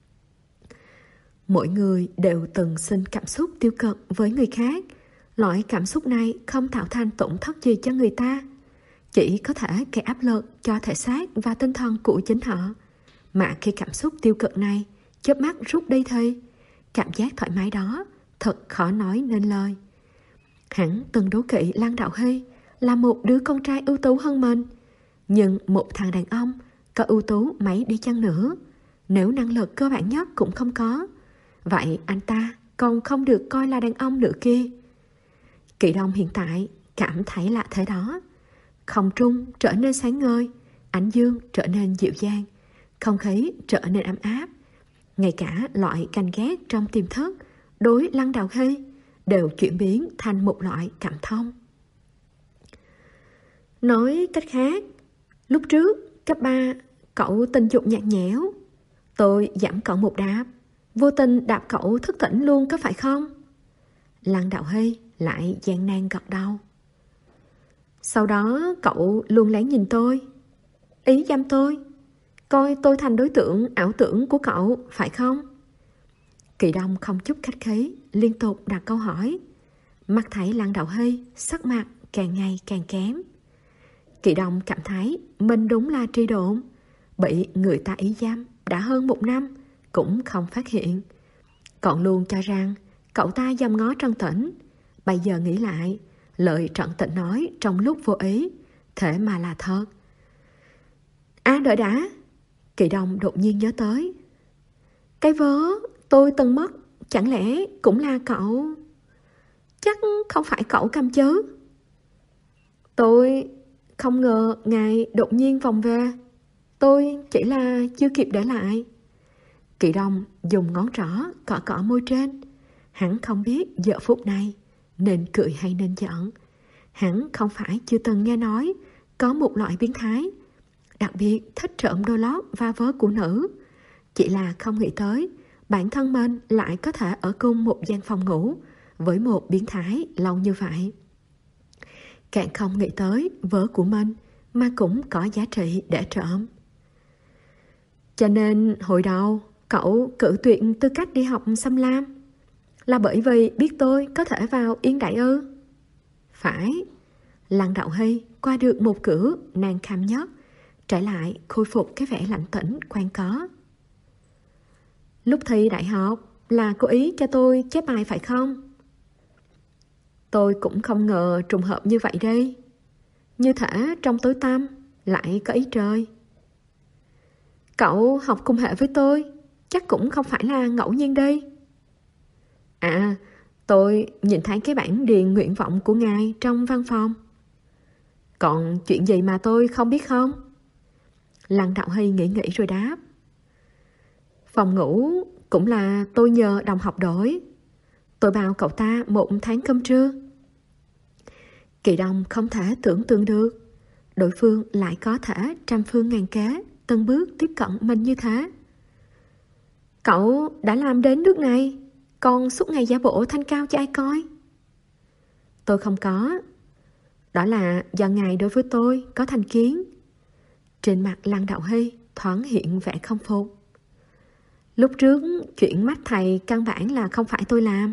Mỗi người đều từng sinh cảm xúc tiêu cực với người khác. Loại cảm xúc này không tạo thành tổn thất gì cho người ta, chỉ có thể gây áp lực cho thể xác và tinh thần của chính họ. Mà khi cảm xúc tiêu cực này chớp mắt rút đi thì cảm giác thoải mái đó thật khó nói nên lời. Hắn từng đố kỵ Lăng Đạo Hy là một đứa con trai ưu tú hơn mình. Nhưng một thằng đàn ông có ưu tú mấy đi chăng nữa, nếu năng lực cơ bản nhất cũng không có, vậy anh ta còn không được coi là đàn ông nữa kia. Kỳ Đông hiện tại cảm thấy lạ thế đó. Không trung trở nên sáng ngời, ánh dương trở nên dịu dàng, không khí trở nên ấm áp. Ngay cả loại ganh ghét trong tiềm thức đối Lăng Đạo Hy đều chuyển biến thành một loại cảm thông. Nói cách khác, lúc trước cấp ba cậu tình dục nhạt nhẽo, tôi giảm cậu một đạp, vô tình đạp cậu thức tỉnh luôn có phải không? Lăng Đạo Hy lại gian nan gật đầu. Sau đó cậu luôn lén nhìn tôi, ý dăm tôi, coi tôi thành đối tượng ảo tưởng của cậu, phải không? Kỳ Đông không chút khách khí, liên tục đặt câu hỏi. Mắt thấy Lăng Đạo Hy sắc mặt càng ngày càng kém. Kỳ Đông cảm thấy mình đúng là tri độn, bị người ta ý dăm đã hơn một năm cũng không phát hiện. Còn luôn cho rằng cậu ta dòm ngó Trần Tĩnh. Bây giờ nghĩ lại, lời Trần Tĩnh nói trong lúc vô ý thế mà là thật. À đợi đã, Kỳ Đông đột nhiên nhớ tới. Cái vớ tôi từng mất chẳng lẽ cũng là cậu? Chắc không phải cậu cầm chứ? Tôi không ngờ ngài đột nhiên vòng về, tôi chỉ là chưa kịp để lại. Kỳ Đông dùng ngón trỏ cọ cọ môi trên. Hắn không biết giờ phút này nên cười hay nên giận. Hắn không phải chưa từng nghe nói có một loại biến thái đặc biệt thích trộm đôi lót và vớ của nữ, chỉ là không nghĩ tới bản thân mình lại có thể ở cùng một gian phòng ngủ với một biến thái lâu như vậy. Càng không nghĩ tới vớ của mình mà cũng có giá trị để trộm. Cho nên hồi đầu cậu cự tuyệt tư cách đi học xâm lam là bởi vì biết tôi có thể vào Yên Đại ư? Phải. Lăng Đạo Hy qua được một cửa nàng kham nhất, trở lại khôi phục cái vẻ lạnh tĩnh quan có. Lúc thi đại học là cố ý cho tôi chép bài phải không? Tôi cũng không ngờ trùng hợp như vậy đi. Như thể trong tối tăm lại có ý trời. Cậu học cùng hệ với tôi chắc cũng không phải là ngẫu nhiên đi. À, tôi nhìn thấy cái bảng điền nguyện vọng của ngài trong văn phòng. Còn chuyện gì mà tôi không biết không? Lăng Đạo Hy nghĩ nghĩ rồi đáp. Phòng ngủ cũng là tôi nhờ đồng học đổi. Tôi bao cậu ta một tháng cơm trưa. Kỳ Đông không thể tưởng tượng được đối phương lại có thể trăm phương ngàn kế từng bước tiếp cận mình như thế. Cậu đã làm đến nước này, còn suốt ngày giả bộ thanh cao cho ai coi? Tôi không có. Đó là do ngài đối với tôi có thành kiến. Trên mặt Lăng Đạo Hy thoáng hiện vẻ không phục. Lúc trước chuyện mắt thầy căn bản là không phải tôi làm.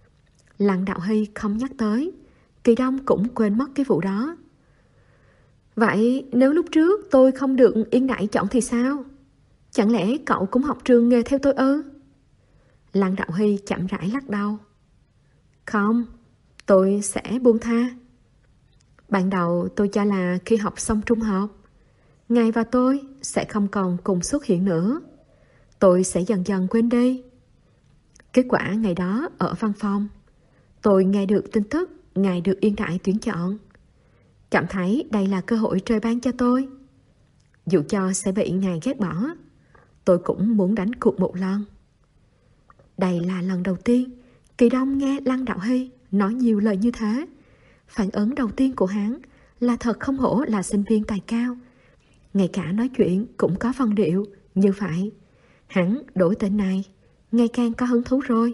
Lăng Đạo Hy không nhắc tới, Kỳ Đông cũng quên mất cái vụ đó. Vậy nếu lúc trước tôi không được Yên Đại chọn thì sao? Chẳng lẽ cậu cũng học trường nghề theo tôi ư? Lăng Đạo Hy chậm rãi lắc đầu. Không, tôi sẽ buông tha. Ban đầu tôi cho là khi học xong trung học, ngài và tôi sẽ không còn cùng xuất hiện nữa. Tôi sẽ dần dần quên đi. Kết quả ngày đó ở văn phòng, tôi nghe được tin tức ngài được Yên Đại tuyển chọn. Cảm thấy đây là cơ hội trời ban cho tôi. Dù cho sẽ bị ngài ghét bỏ, tôi cũng muốn đánh cuộc một lần. Đây là lần đầu tiên Kỳ Đông nghe Lăng Đạo Hy nói nhiều lời như thế. Phản ứng đầu tiên của hắn là thật không hổ là sinh viên tài cao. Ngay cả nói chuyện cũng có phân điệu như vậy. Hắn đổi tên này ngày càng có hứng thú rồi.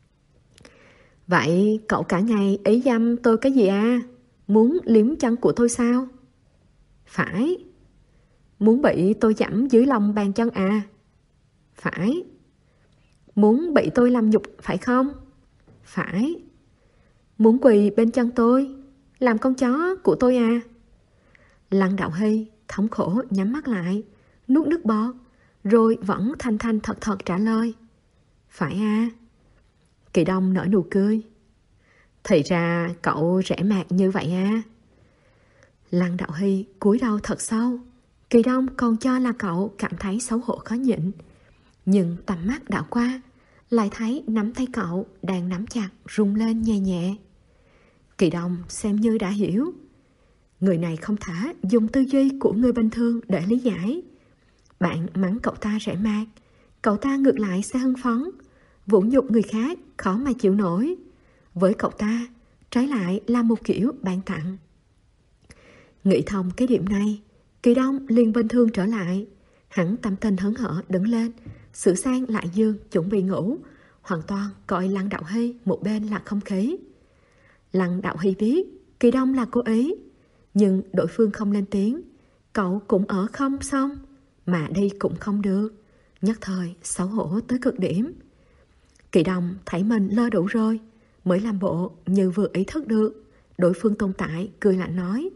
Vậy cậu cả ngày ý dăm tôi cái gì à? Muốn liếm chân của tôi sao? Phải. Muốn bị tôi giẫm dưới lòng bàn chân à? Phải. Muốn bị tôi làm nhục phải không? Phải. Muốn quỳ bên chân tôi, làm con chó của tôi à? Lăng Đạo Hy thống khổ nhắm mắt lại, nuốt nước bọt, rồi vẫn thanh thanh thật thật trả lời. Phải à? Kỳ Đông nở nụ cười. Thì ra cậu rẻ mạt như vậy à? Lăng Đạo Hy cúi đầu thật sâu. Kỳ Đông còn cho là cậu cảm thấy xấu hổ khó nhịn. Nhưng tầm mắt đảo qua, lại thấy nắm tay cậu đang nắm chặt rung lên nhẹ nhẹ. Kỳ Đông xem như đã hiểu. Người này không thể dùng tư duy của người bình thường để lý giải. Bạn mắng cậu ta rẻ mạt, cậu ta ngược lại sẽ hưng phấn. Vũ nhục người khác khó mà chịu nổi. Với cậu ta, trái lại là một kiểu ban tặng. Nghĩ thông cái điểm này, Kỳ Đông liền bình thường trở lại. Hắn tâm tình hớn hở đứng lên, sửa sang lại giường chuẩn bị ngủ, hoàn toàn coi Lăng Đạo Hy một bên là không khí. Lăng Đạo Hy biết Kỳ Đông là cố ý, nhưng đối phương không lên tiếng. Cậu cũng ở không xong, mà đi cũng không được. Nhất thời xấu hổ tới cực điểm. Kỳ Đông thấy mình lơ đủ rồi, mới làm bộ như vừa ý thức được. Đối phương tồn tại cười lạnh nói.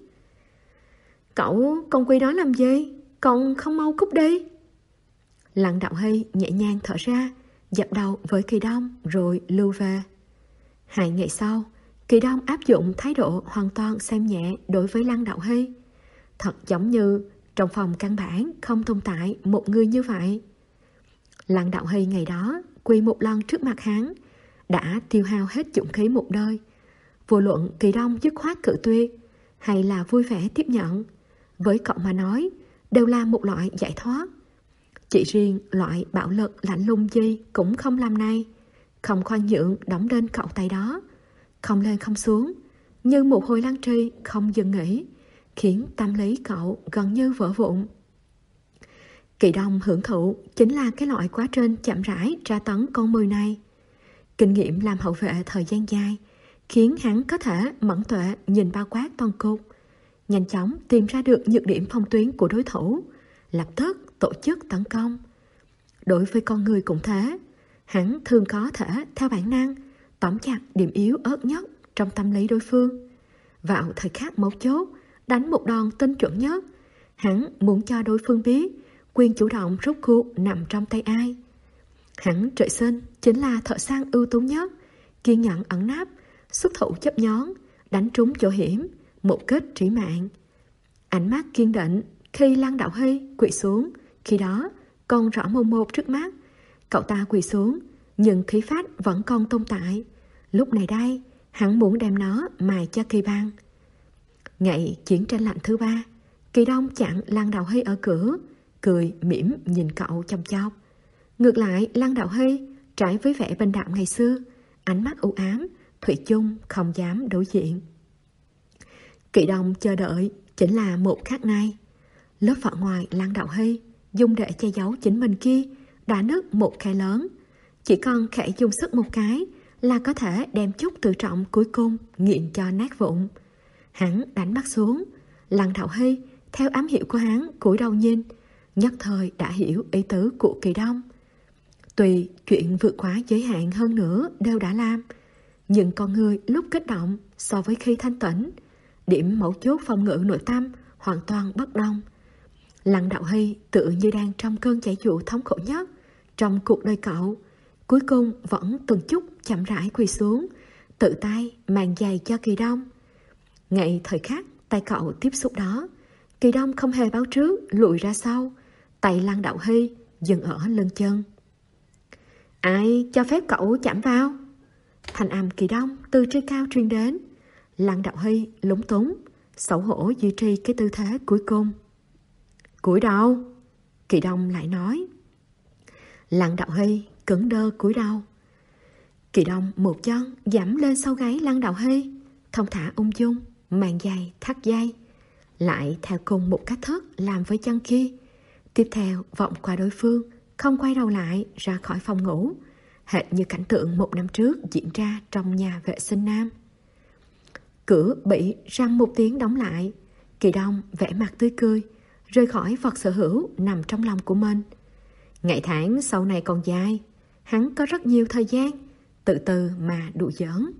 Cậu còn quỳ đó làm gì? Còn không mau cút đi. Lăng Đạo Hy nhẹ nhàng thở ra, dập đầu với Kỳ Đông rồi lưu về. Hai ngày sau, Kỳ Đông áp dụng thái độ hoàn toàn xem nhẹ đối với Lăng Đạo Hy. Thật giống như trong phòng căn bản không tồn tại một người như vậy. Lăng Đạo Hy ngày đó quỳ một lần trước mặt hắn, đã tiêu hao hết dũng khí một đời. Vô luận Kỳ Đông dứt khoát cự tuyệt hay là vui vẻ tiếp nhận, với cậu mà nói đều là một loại giải thoát. Chỉ riêng loại bạo lực lạnh lùng gì cũng không làm này, không khoan nhượng đóng đến cậu tay đó, không lên không xuống, như một hồi lăng trì không dừng nghỉ, khiến tâm lý cậu gần như vỡ vụn. Kỳ Đông hưởng thụ chính là cái loại quá trình chậm rãi tra tấn con mồi này. Kinh nghiệm làm hậu vệ thời gian dài khiến hắn có thể mẫn tuệ nhìn bao quát toàn cục, nhanh chóng tìm ra được nhược điểm phong tuyến của đối thủ, lập tức tổ chức tấn công. Đối với con người cũng thế, hắn thường có thể theo bản năng tóm chặt điểm yếu ớt nhất trong tâm lý đối phương. Vào thời khắc mấu chốt, đánh một đòn tinh chuẩn nhất, hắn muốn cho đối phương biết quyền chủ động rốt cuộc nằm trong tay ai. Hắn trời sinh chính là thợ săn ưu tú nhất, kiên nhẫn ẩn nấp, xuất thủ chấp nhón, đánh trúng chỗ hiểm, một kích trí mạng. Ánh mắt kiên định khi Lăng Đạo Hy quỳ xuống, khi đó còn rõ mồn một trước mắt. Cậu ta quỳ xuống, nhưng khí phách vẫn còn tồn tại. Lúc này đây, hắn muốn đem nó mài cho Kỳ băng. Ngày chiến tranh lạnh thứ ba, Kỳ Đông chặn Lăng Đạo Hy ở cửa, cười mỉm nhìn cậu chăm chọc. Ngược lại, Lăng Đạo Hy trái với vẻ bình đạm ngày xưa, ánh mắt u ám, thủy chung không dám đối diện. Kỳ Đông chờ đợi chính là một khắc này. Lớp vỏ ngoài Lăng Đạo Hy dùng để che giấu chính mình kia đã nứt một khe lớn, chỉ còn khẽ dùng sức một cái là có thể đem chút tự trọng cuối cùng nghiện cho nát vụn. Hắn đánh mắt xuống, Lăng Đạo Hy theo ám hiệu của hắn cúi đầu nhìn, nhất thời đã hiểu ý tứ của Kỳ Đông. Tuy chuyện vượt quá giới hạn hơn nữa đều đã làm, nhưng con người lúc kích động so với khi thanh tĩnh, điểm mấu chốt phòng ngự nội tâm hoàn toàn bất đồng. Lăng Đạo Hy tự như đang trong cơn giải dụ thống khổ nhất trong cuộc đời cậu, cuối cùng vẫn từng chút chậm rãi quỳ xuống, tự tay màng giày cho Kỳ Đông. Ngay thời khắc tay cậu tiếp xúc đó, Kỳ Đông không hề báo trước lùi ra sau, tay Lăng Đạo Hy dừng ở lưng chân. Ai cho phép cậu chạm vào? Thanh âm Kỳ Đông từ trên cao truyền đến. Lăng Đạo Hy lúng túng, xấu hổ duy trì cái tư thế cuối cùng. Cúi đầu, Kỳ Đông lại nói. Lăng Đạo Hy cứng đơ cúi đầu. Kỳ Đông một chân giẫm lên sau gáy Lăng Đạo Hy, thong thả ung dung, màng giày thắt dây, lại theo cùng một cách thức làm với chân kia. Tiếp theo vọng qua đối phương, không quay đầu lại ra khỏi phòng ngủ, hệt như cảnh tượng một năm trước diễn ra trong nhà vệ sinh nam. Cửa bị răng một tiếng đóng lại. Kỳ Đông vẻ mặt tươi cười, rời khỏi vật sở hữu nằm trong lòng của mình. Ngày tháng sau này còn dài, hắn có rất nhiều thời gian từ từ mà đùa giỡn.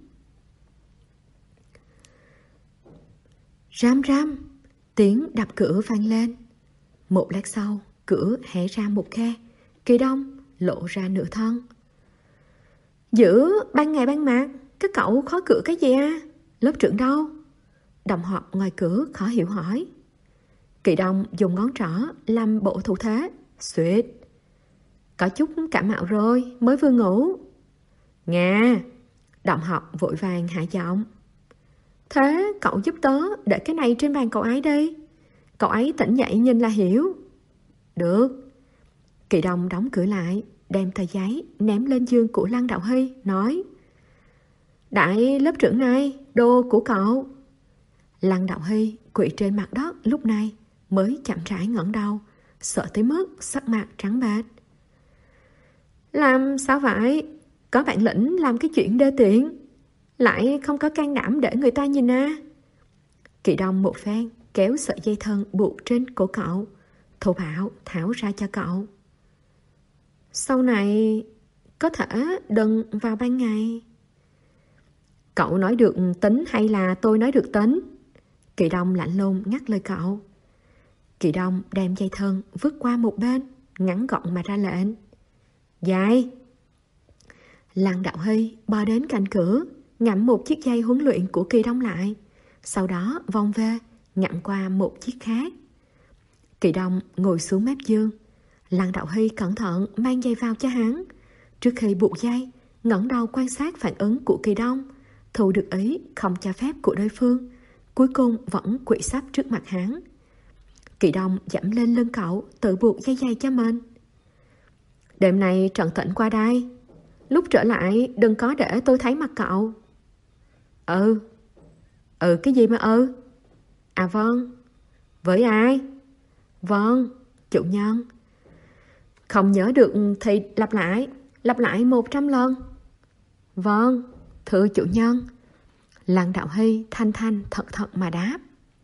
Ram ram, tiếng đập cửa vang lên. Một lát sau, cửa hé ra một khe. Kỳ Đông lộ ra nửa thân. Giữa ban ngày ban mặt, các cậu khóa cửa cái gì à? Lớp trưởng đâu? Đồng học ngoài cửa khó hiểu hỏi. Kỳ Đông dùng ngón trỏ làm bộ thủ thế. Xuyệt. Có chút cảm mạo rồi, mới vừa ngủ. Nga. Đồng học vội vàng hạ giọng. Thế cậu giúp tớ để cái này trên bàn cậu ấy đi. Cậu ấy tỉnh dậy nhìn là hiểu. Được. Kỳ Đông đóng cửa lại, đem tờ giấy ném lên giường của Lăng Đạo Hy, nói. Đại lớp trưởng này, đồ của cậu. Lăng Đạo Hy quỵ trên mặt đất lúc này mới chậm rãi ngẩng đầu, sợ tới mức sắc mặt trắng bệch. Làm sao vậy? Có bản lĩnh làm cái chuyện đê tiện, lại không có can đảm để người ta nhìn à? Kỳ Đông một phen kéo sợi dây thừng buộc trên cổ cậu, thô bạo tháo ra cho cậu. Sau này có thể đừng vào ban ngày. Cậu nói được tính hay là tôi nói được tính? Kỳ Đông lạnh lùng ngắt lời cậu. Kỳ Đông đem dây thừng vứt qua một bên, ngắn gọn mà ra lệnh. Dài. Lăng Đạo Hy bò đến cạnh cửa, ngậm một chiếc dây huấn luyện của Kỳ Đông lại, sau đó vòng về, ngậm qua một chiếc khác. Kỳ Đông ngồi xuống mép giường. Lăng Đạo Hy cẩn thận mang dây vào cho hắn. Trước khi buộc dây, ngẩng đầu quan sát phản ứng của Kỳ Đông, thu được ý không cho phép của đối phương, cuối cùng vẫn quỵ sắp trước mặt hắn. Kỳ Đông dẫm lên lưng cậu, tự buộc dây dây cho mình. Đêm nay Trần Tĩnh qua đây, lúc trở lại đừng có để tôi thấy mặt cậu. Ừ. Ừ cái gì mà ừ? À vâng. Với ai? Vâng, chủ nhân. Không nhớ được thì lặp lại, lặp lại một trăm lần. Vâng, thưa chủ nhân. Lăng Đạo Hy thanh thanh thật thật mà đáp.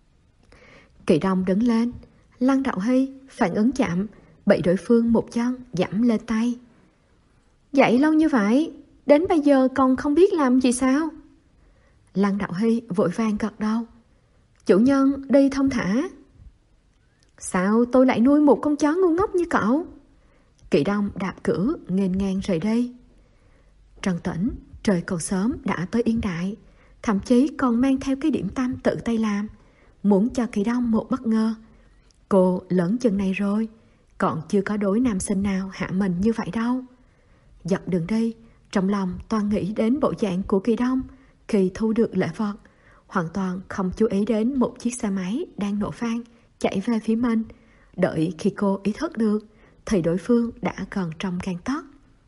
Kỳ Đông đứng lên. Lăng Đạo Hy phản ứng chậm, bị đối phương một chân giẫm lên tay. Dậy lâu như vậy, đến bây giờ còn không biết làm gì sao? Lăng Đạo Hy vội vàng gật đầu. Chủ nhân đi thông thả. Sao tôi lại nuôi một con chó ngu ngốc như cậu? Kỳ Đông đạp cửa nghênh ngang rời đi. Trần Tĩnh trời còn sớm đã tới Yên Đại, thậm chí còn mang theo cái điểm tâm tự tay làm, muốn cho Kỳ Đông một bất ngờ. Cô lớn chừng này rồi, còn chưa có đối nam sinh nào hạ mình như vậy đâu. Dọc đường đi, trong lòng toàn nghĩ đến bộ dạng của Kỳ Đông khi thu được lễ vật, hoàn toàn không chú ý đến một chiếc xe máy đang nổ vang chạy về phía mình. Đợi khi cô ý thức được thì đối phương đã gần trong gang tấc.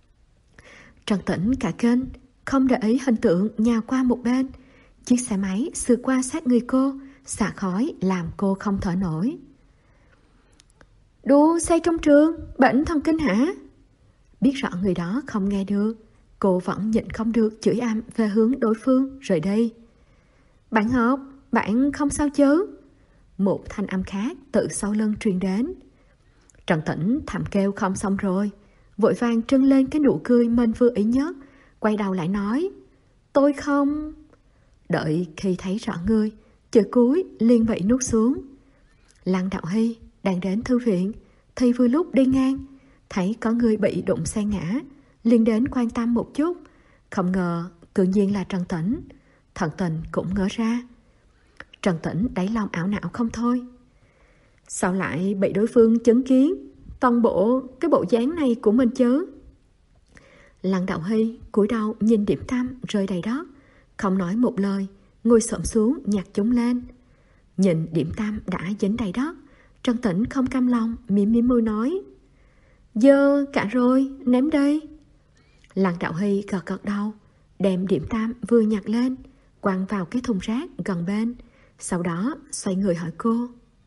Trần Tĩnh cả kinh, không để ý hình tượng nhào qua một bên. Chiếc xe máy sượt qua sát người cô, xả khói làm cô không thở nổi. Đua xe trong trường, bệnh thần kinh hả? Biết rõ người đó không nghe được, cô vẫn nhịn không được chửi ầm về hướng đối phương rồi đi. Bạn học, bạn không sao chứ? Một thanh âm khác từ sau lưng truyền đến. Trần Tĩnh thầm kêu không xong rồi, vội vàng trưng lên cái nụ cười mình vừa ý nhất, quay đầu lại nói. Tôi không... Đợi khi thấy rõ người, chữ cuối liền bị nuốt xuống. Lăng Đạo Hy đang đến thư viện thì vừa lúc đi ngang, thấy có người bị đụng xe ngã, liền đến quan tâm một chút. Không ngờ tự nhiên là Trần Tĩnh. Thần Tình cũng ngỡ ra. Trần Tĩnh đáy lòng ảo não không thôi. Sao lại bị đối phương chứng kiến toàn bộ cái bộ dáng này của mình chứ? Lăng Đạo Hy cúi đầu nhìn điểm tâm rơi đầy đất, không nói một lời, ngồi xổm xuống nhặt chúng lên. Nhìn điểm tâm đã dính đầy đất, Trần Tĩnh không cam lòng, mím mím môi nói: dơ cả rồi, ném đây. Lăng Đạo Hy gật gật đầu, đem điểm tâm vừa nhặt lên, quăng vào cái thùng rác gần bên. Sau đó xoay người hỏi cô: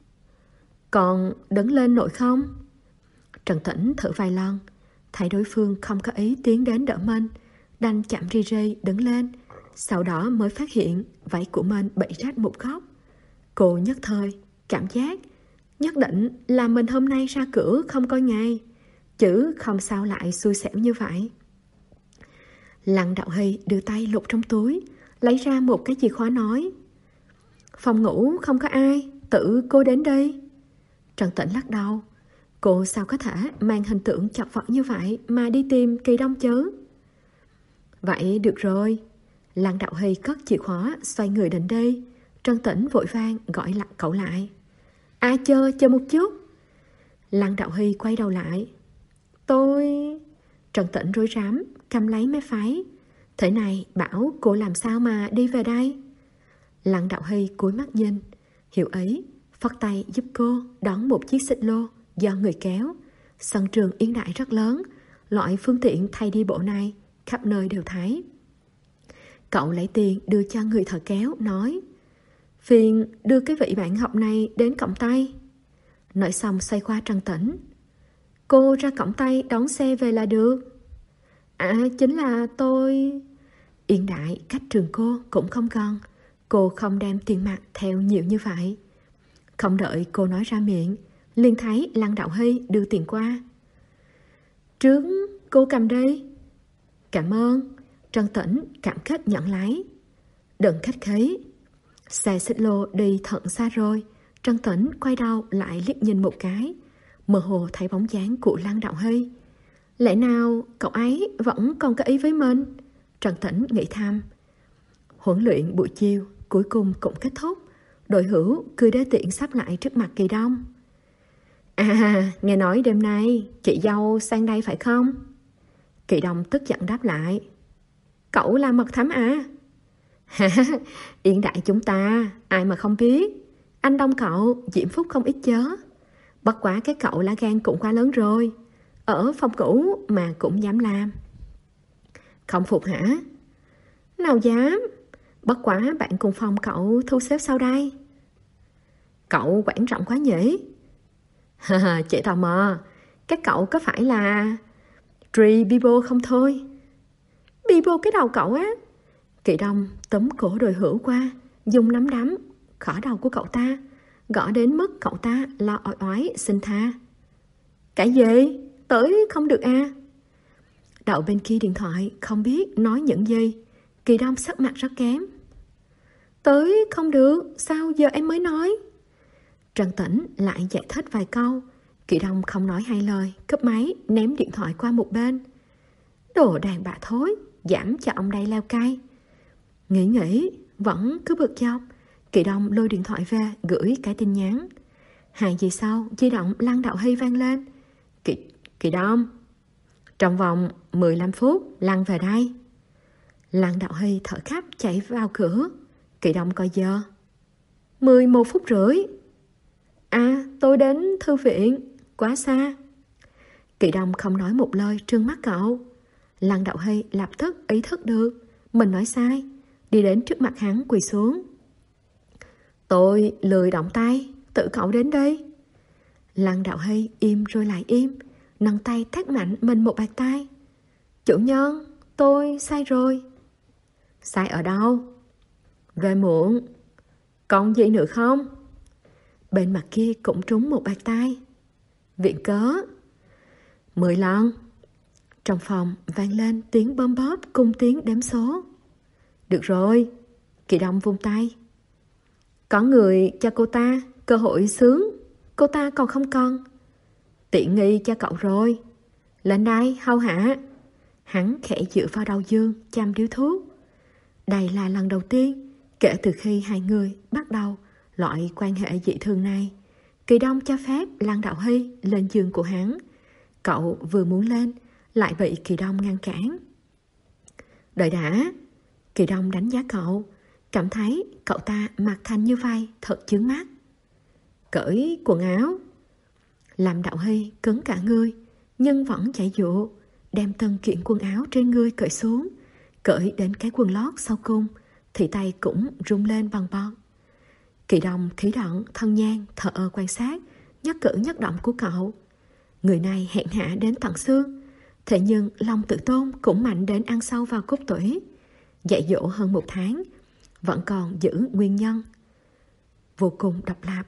còn đứng lên nổi không? Trần Tĩnh thử vài lần, thấy đối phương không có ý tiến đến đỡ mình, đành chậm ri ri đứng lên. Sau đó mới phát hiện váy của mình bị rách một góc. Cô nhất thời cảm giác nhất định là mình hôm nay ra cửa không coi ngày, chứ không sao lại xui xẻo như vậy. Lăng Đạo Hy đưa tay lục trong túi, lấy ra một cái chìa khóa nói: phòng ngủ không có ai, tự cô đến đây. Trần Tĩnh lắc đầu. Cô sao có thể mang hình tượng chật vật như vậy mà đi tìm Kỳ Đông chứ? Vậy được rồi. Lăng Đạo Hy cất chìa khóa, xoay người đến đây. Trần Tĩnh vội vàng gọi lại cậu lại: À chờ, chờ một chút. Lăng Đạo Hy quay đầu lại. Tôi... Trần Tĩnh rối rắm, cầm lấy mép váy. Thế này bảo cô làm sao mà đi về đây? Lăng Đạo Hy cúi mắt nhìn, hiểu ý, phất tay giúp cô đón một chiếc xích lô do người kéo. Sân trường yên đại rất lớn, loại phương tiện thay đi bộ này khắp nơi đều thấy. Cậu lấy tiền đưa cho người thợ kéo, nói: phiền đưa cái vị bạn học này đến cổng Tây. Nói xong xoay qua Trần Tĩnh: cô ra cổng Tây đón xe về là được. À chính là tôi... Yên đại cách trường cô cũng không gần, cô không đem tiền mặt theo nhiều như vậy. Không đợi cô nói ra miệng, liền thấy Lăng Đạo Hy đưa tiền qua. Trước cô cầm đi. Cảm ơn. Trần Tĩnh cảm kích nhận lấy. Đừng khách khí. Xe xích lô đi thật xa rồi, Trần Tĩnh quay đầu lại liếc nhìn một cái, mơ hồ thấy bóng dáng của Lăng Đạo Hy. Lẽ nào cậu ấy vẫn còn có ý với mình? Trần Tĩnh nghĩ thầm. Huấn luyện buổi chiều cuối cùng cũng kết thúc. Đội hữu cười đê tiện sắp lại trước mặt Kỳ Đông. À, nghe nói đêm nay chị dâu sang đây phải không? Kỳ Đông tức giận đáp lại. Cậu là mật thám à? Ha, yên đại chúng ta, ai mà không biết. Anh Đông cậu diễm phúc không ít chớ. Bất quá cái cậu lá gan cũng quá lớn rồi, ở phòng cũ mà cũng dám làm. Không phục hả? Nào dám. Bất quá bạn cùng phòng cậu thu xếp sau đây. Cậu quản rộng quá nhỉ? Ha, chị tò mò, các cậu có phải là Tree Bibo không thôi? Bibo cái đầu cậu á. Kỳ Đông túm cổ đội hữu qua, dùng nắm đấm khỏ đầu của cậu ta, gõ đến mức cậu ta lo oai oái xin tha. Cái gì? Tới không được à? Đậu bên kia điện thoại không biết nói những gì. Kỳ Đông sắc mặt rất kém. Tới không được, sao giờ em mới nói? Trần Tĩnh lại giải thích vài câu. Kỳ Đông không nói hai lời, cúp máy ném điện thoại qua một bên. Đồ đàn bà thối, giảm cho ông đây leo cây. Nghĩ nghĩ vẫn cứ bực dọc, Kỳ Đông lôi điện thoại về gửi cái tin nhắn. Hai giây sau di động Lăng Đạo Hy vang lên. Kỳ, Kỳ Đông, trong vòng mười lăm phút Lăng về đây. Lăng Đạo Hy thở khắp chạy vào cửa. Kỳ Đông coi giờ. Mười một phút rưỡi. À, tôi đến thư viện, quá xa. Kỳ Đông không nói một lời trừng mắt cậu. Lăng Đạo Hy lập tức ý thức được mình nói sai, đi đến trước mặt hắn quỳ xuống. Tôi lười động tay, tự cậu đến đây. Lăng Đạo Hy im rồi lại im, nâng tay thắt mạnh mình một bạt tay. Chủ nhân, tôi sai rồi. Sai ở đâu? Về muộn. Còn gì nữa không? Bên mặt kia cũng trúng một bạt tay. Viện cớ. Mười lần. Trong phòng vang lên tiếng bom bóp cùng tiếng đếm số. Được rồi. Kỳ Đông vung tay. Có người cho cô ta cơ hội sướng cô ta còn không cần. Tiện nghi cho cậu rồi. Lên đây, hầu hạ. Hắn khẽ dựa vào đầu Dương, chăm điếu thuốc. Đây là lần đầu tiên kể từ khi hai người bắt đầu loại quan hệ dị thường này. Kỳ Đông cho phép Lăng Đạo Hy lên giường của hắn. Cậu vừa muốn lên, lại bị Kỳ Đông ngăn cản. Đợi đã. Kỳ Đông đánh giá cậu, cảm thấy cậu ta mặc thành như vậy thật chướng mắt. Cởi quần áo. Lâm Đạo Hy cứng cả người, nhưng vẫn chạy dụ, đem từng kiện quần áo trên người cởi xuống, cởi đến cái quần lót sau cùng, thì tay cũng rung lên bần bật. Kỳ Đông khí động thân nhang thờ ơ quan sát nhất cử nhất động của cậu. Người này hèn hạ đến tận xương, thế nhưng lòng tự tôn cũng mạnh đến ăn sâu vào cốt tủy. Dạy dỗ hơn một tháng, vẫn còn giữ nguyên nhân, vô cùng độc lập.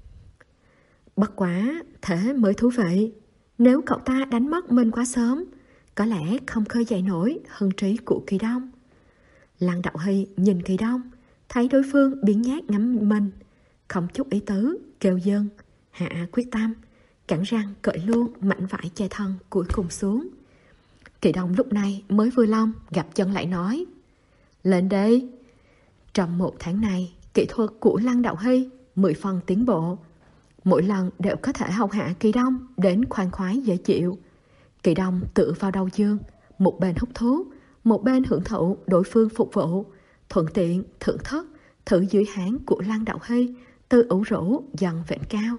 Bất quá, thế mới thú vị. Nếu cậu ta đánh mất mình quá sớm, có lẽ không khơi dậy nổi hưng trí của Kỳ Đông. Lăng Đạo Hy nhìn Kỳ Đông, thấy đối phương biến nhát ngắm mình, không chút ý tứ, kêu dâng, hạ quyết tâm, cắn răng cởi luôn mảnh vải che thân cuối cùng xuống. Kỳ Đông lúc này mới vui lòng gặp chân lại nói: Lên đây. Trong một tháng này, kỹ thuật của Lăng Đạo Hy mười phần tiến bộ. Mỗi lần đều có thể hầu hạ Kỳ Đông đến khoan khoái dễ chịu. Kỳ Đông tựa vào đầu giường, một bên hút thuốc, một bên hưởng thụ đối phương phục vụ, thuận tiện thưởng thức thử dưới háng của Lăng Đạo Hy từ ủ rũ dần vẹn cao.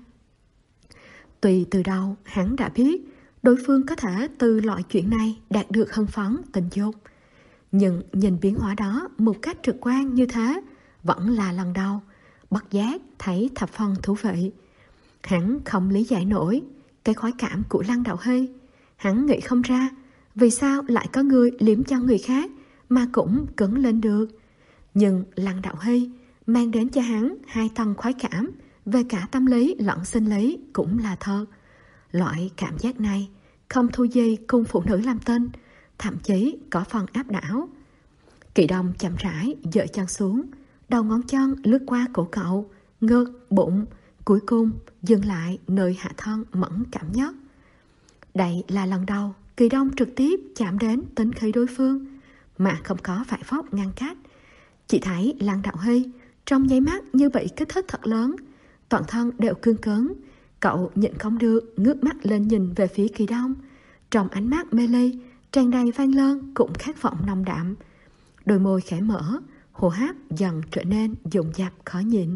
Tuy từ đầu hắn đã biết đối phương có thể từ loại chuyện này đạt được hân phấn tình dục, nhưng nhìn biến hóa đó một cách trực quan như thế vẫn là lần đầu, bất giác thấy thập phần thú vị. Hắn không lý giải nổi cái khoái cảm của Lăng Đạo Hy. Hắn nghĩ không ra vì sao lại có người liếm cho người khác mà cũng cứng lên được. Nhưng Lăng Đạo Hy mang đến cho hắn hai tầng khoái cảm về cả tâm lý lẫn sinh lý cũng là thật. Loại cảm giác này không thua gì cùng phụ nữ làm tinh, thậm chí có phần áp đảo. Kỳ Đông chậm rãi giơ chân xuống, đầu ngón chân lướt qua cổ cậu, ngực, bụng, cuối cùng dừng lại nơi hạ thân mẫn cảm nhất. Đây là lần đầu Kỳ Đông trực tiếp chạm đến tính khí đối phương mà không có phải phóc ngăn cách. Chỉ thấy Lăng Đạo Hy trong nháy mắt như bị kích thích thật lớn, toàn thân đều cương cứng. Cậu nhịn không được ngước mắt lên nhìn về phía Kỳ Đông, trong ánh mắt mê ly tràn đầy van lơn cũng khát vọng nồng đậm. Đôi môi khẽ mở, hô hấp dần trở nên dồn dập khó nhịn.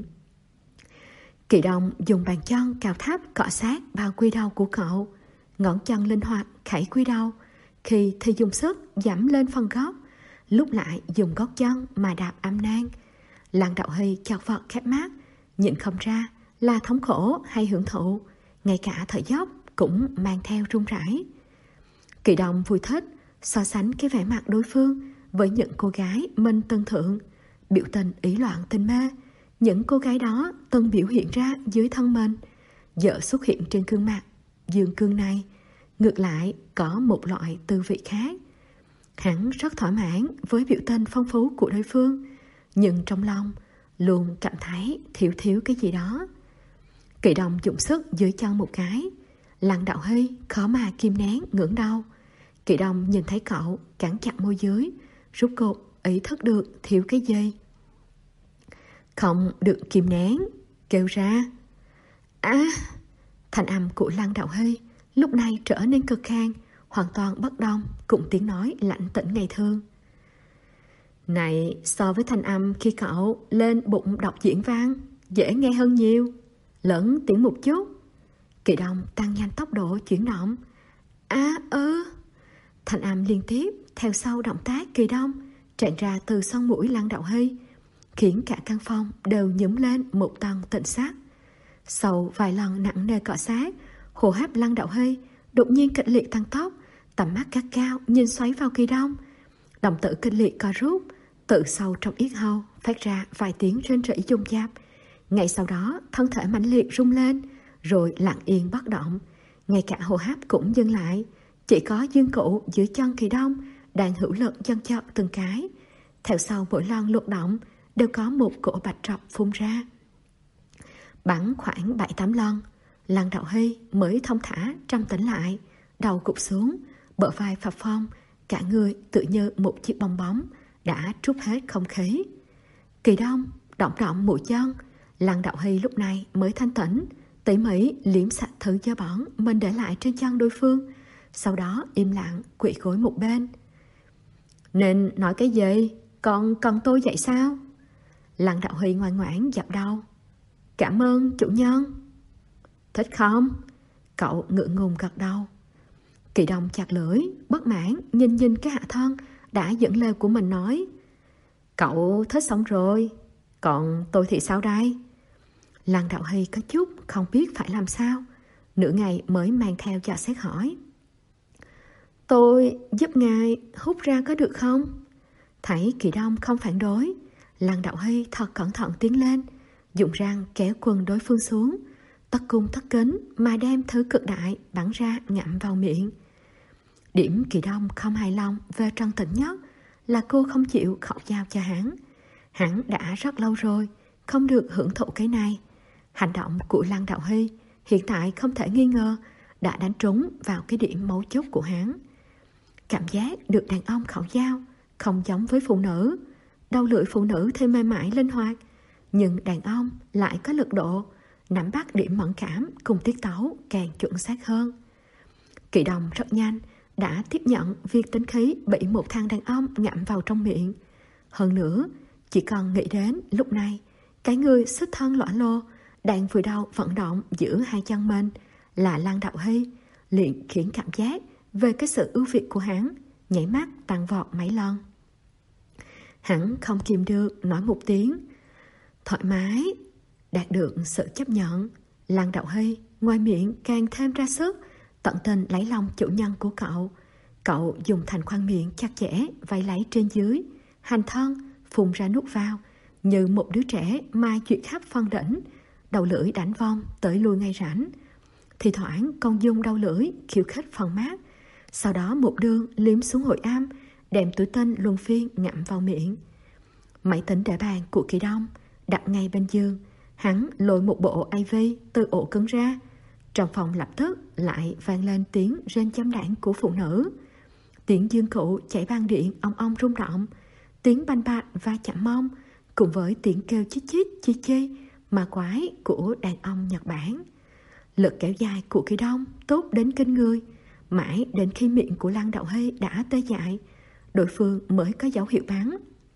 Kỳ Đông dùng bàn chân cao thấp cọ sát bao quy đầu của cậu, ngón chân linh hoạt khẩy quy đầu, khi thì dùng sức giẫm lên phần gốc, lúc lại dùng gót chân mà đạp âm nang. Lăng Đạo Hy chợt vật khép mắt, nhìn không ra là thống khổ hay hưởng thụ, ngay cả thở dốc cũng mang theo run rẩy. Kỳ Đông vui thích so sánh cái vẻ mặt đối phương với những cô gái mình từng thượng, biểu tình ý loạn tình mê. Những cô gái đó từng biểu hiện ra dưới thân mình, giờ xuất hiện trên gương mặt dương cương này, ngược lại có một loại tư vị khác. Hắn rất thỏa mãn với biểu tình phong phú của đối phương, nhưng trong lòng luôn cảm thấy thiếu thiếu cái gì đó. Kỳ Đông dùng sức dưới chân một cái, Lăng Đạo Hy khó mà kìm nén ngẩng đầu. Kỳ Đông nhìn thấy cậu cắn chặt môi dưới, rút cục ý thức được thiếu cái gì. Không được kìm nén, kêu ra. À, thanh âm của Lăng Đạo Hy lúc này trở nên cực khan, hoàn toàn bất đồng cùng tiếng nói lạnh tĩnh ngày thường. Này, so với thanh âm khi cậu lên bụng đọc diễn văn, dễ nghe hơn nhiều, lẫn tiếng một chút. Kỳ Đông tăng nhanh tốc độ chuyển động. À ơ, thanh âm liên tiếp theo sau động tác Kỳ Đông tràn ra từ son mũi Lăng Đạo Hy, khiến cả căn phòng đều nhúm lên một tầng tịnh sắc. Sau vài lần nặng nề cọ sát, hô hấp Lăng Đạo Hy đột nhiên kịch liệt tăng tốc, tầm mắt gắt cao nhìn xoáy vào Kỳ Đông. Đồng tử kịch liệt co rút, tự sâu trong yết hầu phát ra vài tiếng rên rỉ dồn dập. Ngay sau đó thân thể mãnh liệt rung lên, rồi lặng yên bất động, ngay cả hô hấp cũng dừng lại. Chỉ có dương cụ dưới chân Kỳ Đông đang hữu lực chân chậm từng cái. Theo sau mỗi lần luộc động đều có một cổ bạch trọc phun ra. Bắn khoảng bảy tám lần, Lăng Đạo Hy mới thông thả trầm tĩnh lại, đầu gục xuống, bờ vai phập phồng, cả người tự như một chiếc bong bóng đã trút hết không khí. Kỳ Đông động động mũi chân, Lăng Đạo Hy lúc này mới thanh tỉnh, tỉ mỉ liếm sạch thứ dơ bẩn mình để lại trên chân đối phương, sau đó im lặng quỵ gối một bên. Nên nói cái gì? Còn cần tôi vậy sao? Lăng Đạo Hy ngoan ngoãn dập đầu. Cảm ơn chủ nhân. Thích không? Cậu ngượng ngùng gật đầu. Kỳ Đông chặt lưỡi, bất mãn nhìn nhìn cái hạ thân đã dẫn lều của mình nói. Cậu thích xong rồi, còn tôi thì sao đây? Lăng Đạo Hy có chút không biết phải làm sao, nửa ngày mới mang theo dò xét hỏi. Tôi giúp ngài hút ra có được không? Thấy Kỳ Đông không phản đối, Lăng Đạo Hy thật cẩn thận tiến lên, dùng răng kéo quần đối phương xuống, tất cung tất kính mà đem thứ cực đại bắn ra ngậm vào miệng. Điểm Kỳ Đông không hài lòng về Trần Tĩnh Nhất là cô không chịu khẩu giao cho hắn. Hắn đã rất lâu rồi không được hưởng thụ cái này. Hành động của Lăng Đạo Hy hiện tại không thể nghi ngờ đã đánh trúng vào cái điểm mấu chốt của hắn. Cảm giác được đàn ông khẩu giao không giống với phụ nữ. Đầu lưỡi phụ nữ thì mềm mại linh hoạt, nhưng đàn ông lại có lực độ, nắm bắt điểm mẫn cảm cùng tiết tấu càng chuẩn xác hơn. Kỳ Đông rất nhanh đã tiếp nhận việc tính khí bị một thằng đàn ông ngậm vào trong miệng. Hơn nữa, chỉ còn nghĩ đến lúc này, cái người xuất thân lõa lô đang vùi đầu vận động giữa hai chân mình là Lăng Đạo Hy, liền khiến cảm giác về cái sự ưu việt của hắn nhảy mắt tăng vọt mấy lần. Hắn không kìm được nói một tiếng thoải mái. Đạt được sự chấp nhận, Lăng Đạo Hy ngoài miệng càng thêm ra sức, tận tình lấy lòng chủ nhân của cậu. Cậu dùng thành khoang miệng chặt chẽ vây lấy trên dưới, hành thân phun ra nuốt vào như một đứa trẻ mai chuyện khắp phân đỉnh, đầu lưỡi đánh vong tới lui ngay rảnh. Thì thoảng còn dùng đầu lưỡi khiêu khích phần mát, sau đó một đường liếm xuống hội am, đem túi tinh luân phiên ngậm vào miệng. Máy tính để bàn của Kỳ Đông đặt ngay bên giường, hắn lôi một bộ a vê từ ổ cứng ra. Trong phòng lập tức lại vang lên tiếng rên chấm đảng của phụ nữ. Tiếng dương cụ chảy băng điện ong ong rung động, tiếng banh bạc va chạm mông, cùng với tiếng kêu chít chít chi chi mà quái của đàn ông Nhật Bản. Lực kéo dài của Kỳ Đông tốt đến kinh người, mãi đến khi miệng của Lăng Đạo Hy đã tê dại, đối phương mới có dấu hiệu bắn.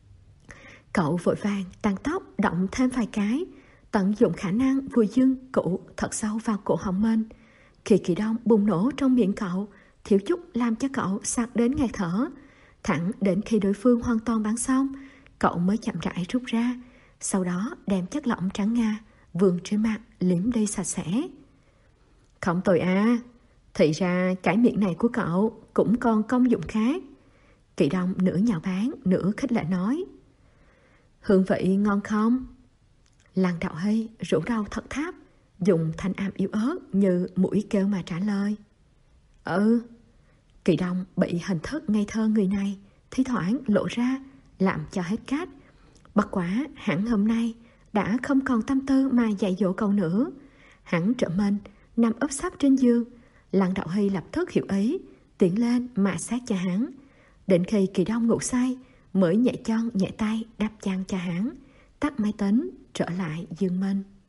Cậu vội vàng tăng tốc động thêm vài cái, tận dụng khả năng vùi dương cụ thật sâu vào cổ họng mình. Khi Kỳ Đông bùng nổ trong miệng cậu, thiếu chút làm cho cậu sặc đến ngạt thở. Thẳng đến khi đối phương hoàn toàn bắn xong, cậu mới chậm rãi rút ra, sau đó đem chất lỏng trắng ngà vương trên mặt liếm đi sạch sẽ. Không tồi à, thì ra cái miệng này của cậu cũng còn công dụng khác. Kỳ Đông nửa nhạo báng nửa khích lệ nói. Hương vị ngon không? Lăng Đạo Hy rủ đầu thật thấp, dùng thanh âm yếu ớt như mũi kêu mà trả lời. Ừ. Kỳ Đông bị hình thức ngây thơ người này thi thoảng lộ ra làm cho hết cách. Bất quá hẳn hôm nay đã không còn tâm tư mà dạy dỗ cậu nữa. Hắn trở mình nằm ấp sấp trên giường. Lăng Đạo Hy lập tức hiểu ý, tiến lên mà sát cho hắn. Đến khi Kỳ Đông ngủ say mới nhẹ chân nhẹ tay đắp chăn cho hắn, tắt máy tính trở lại giường mình.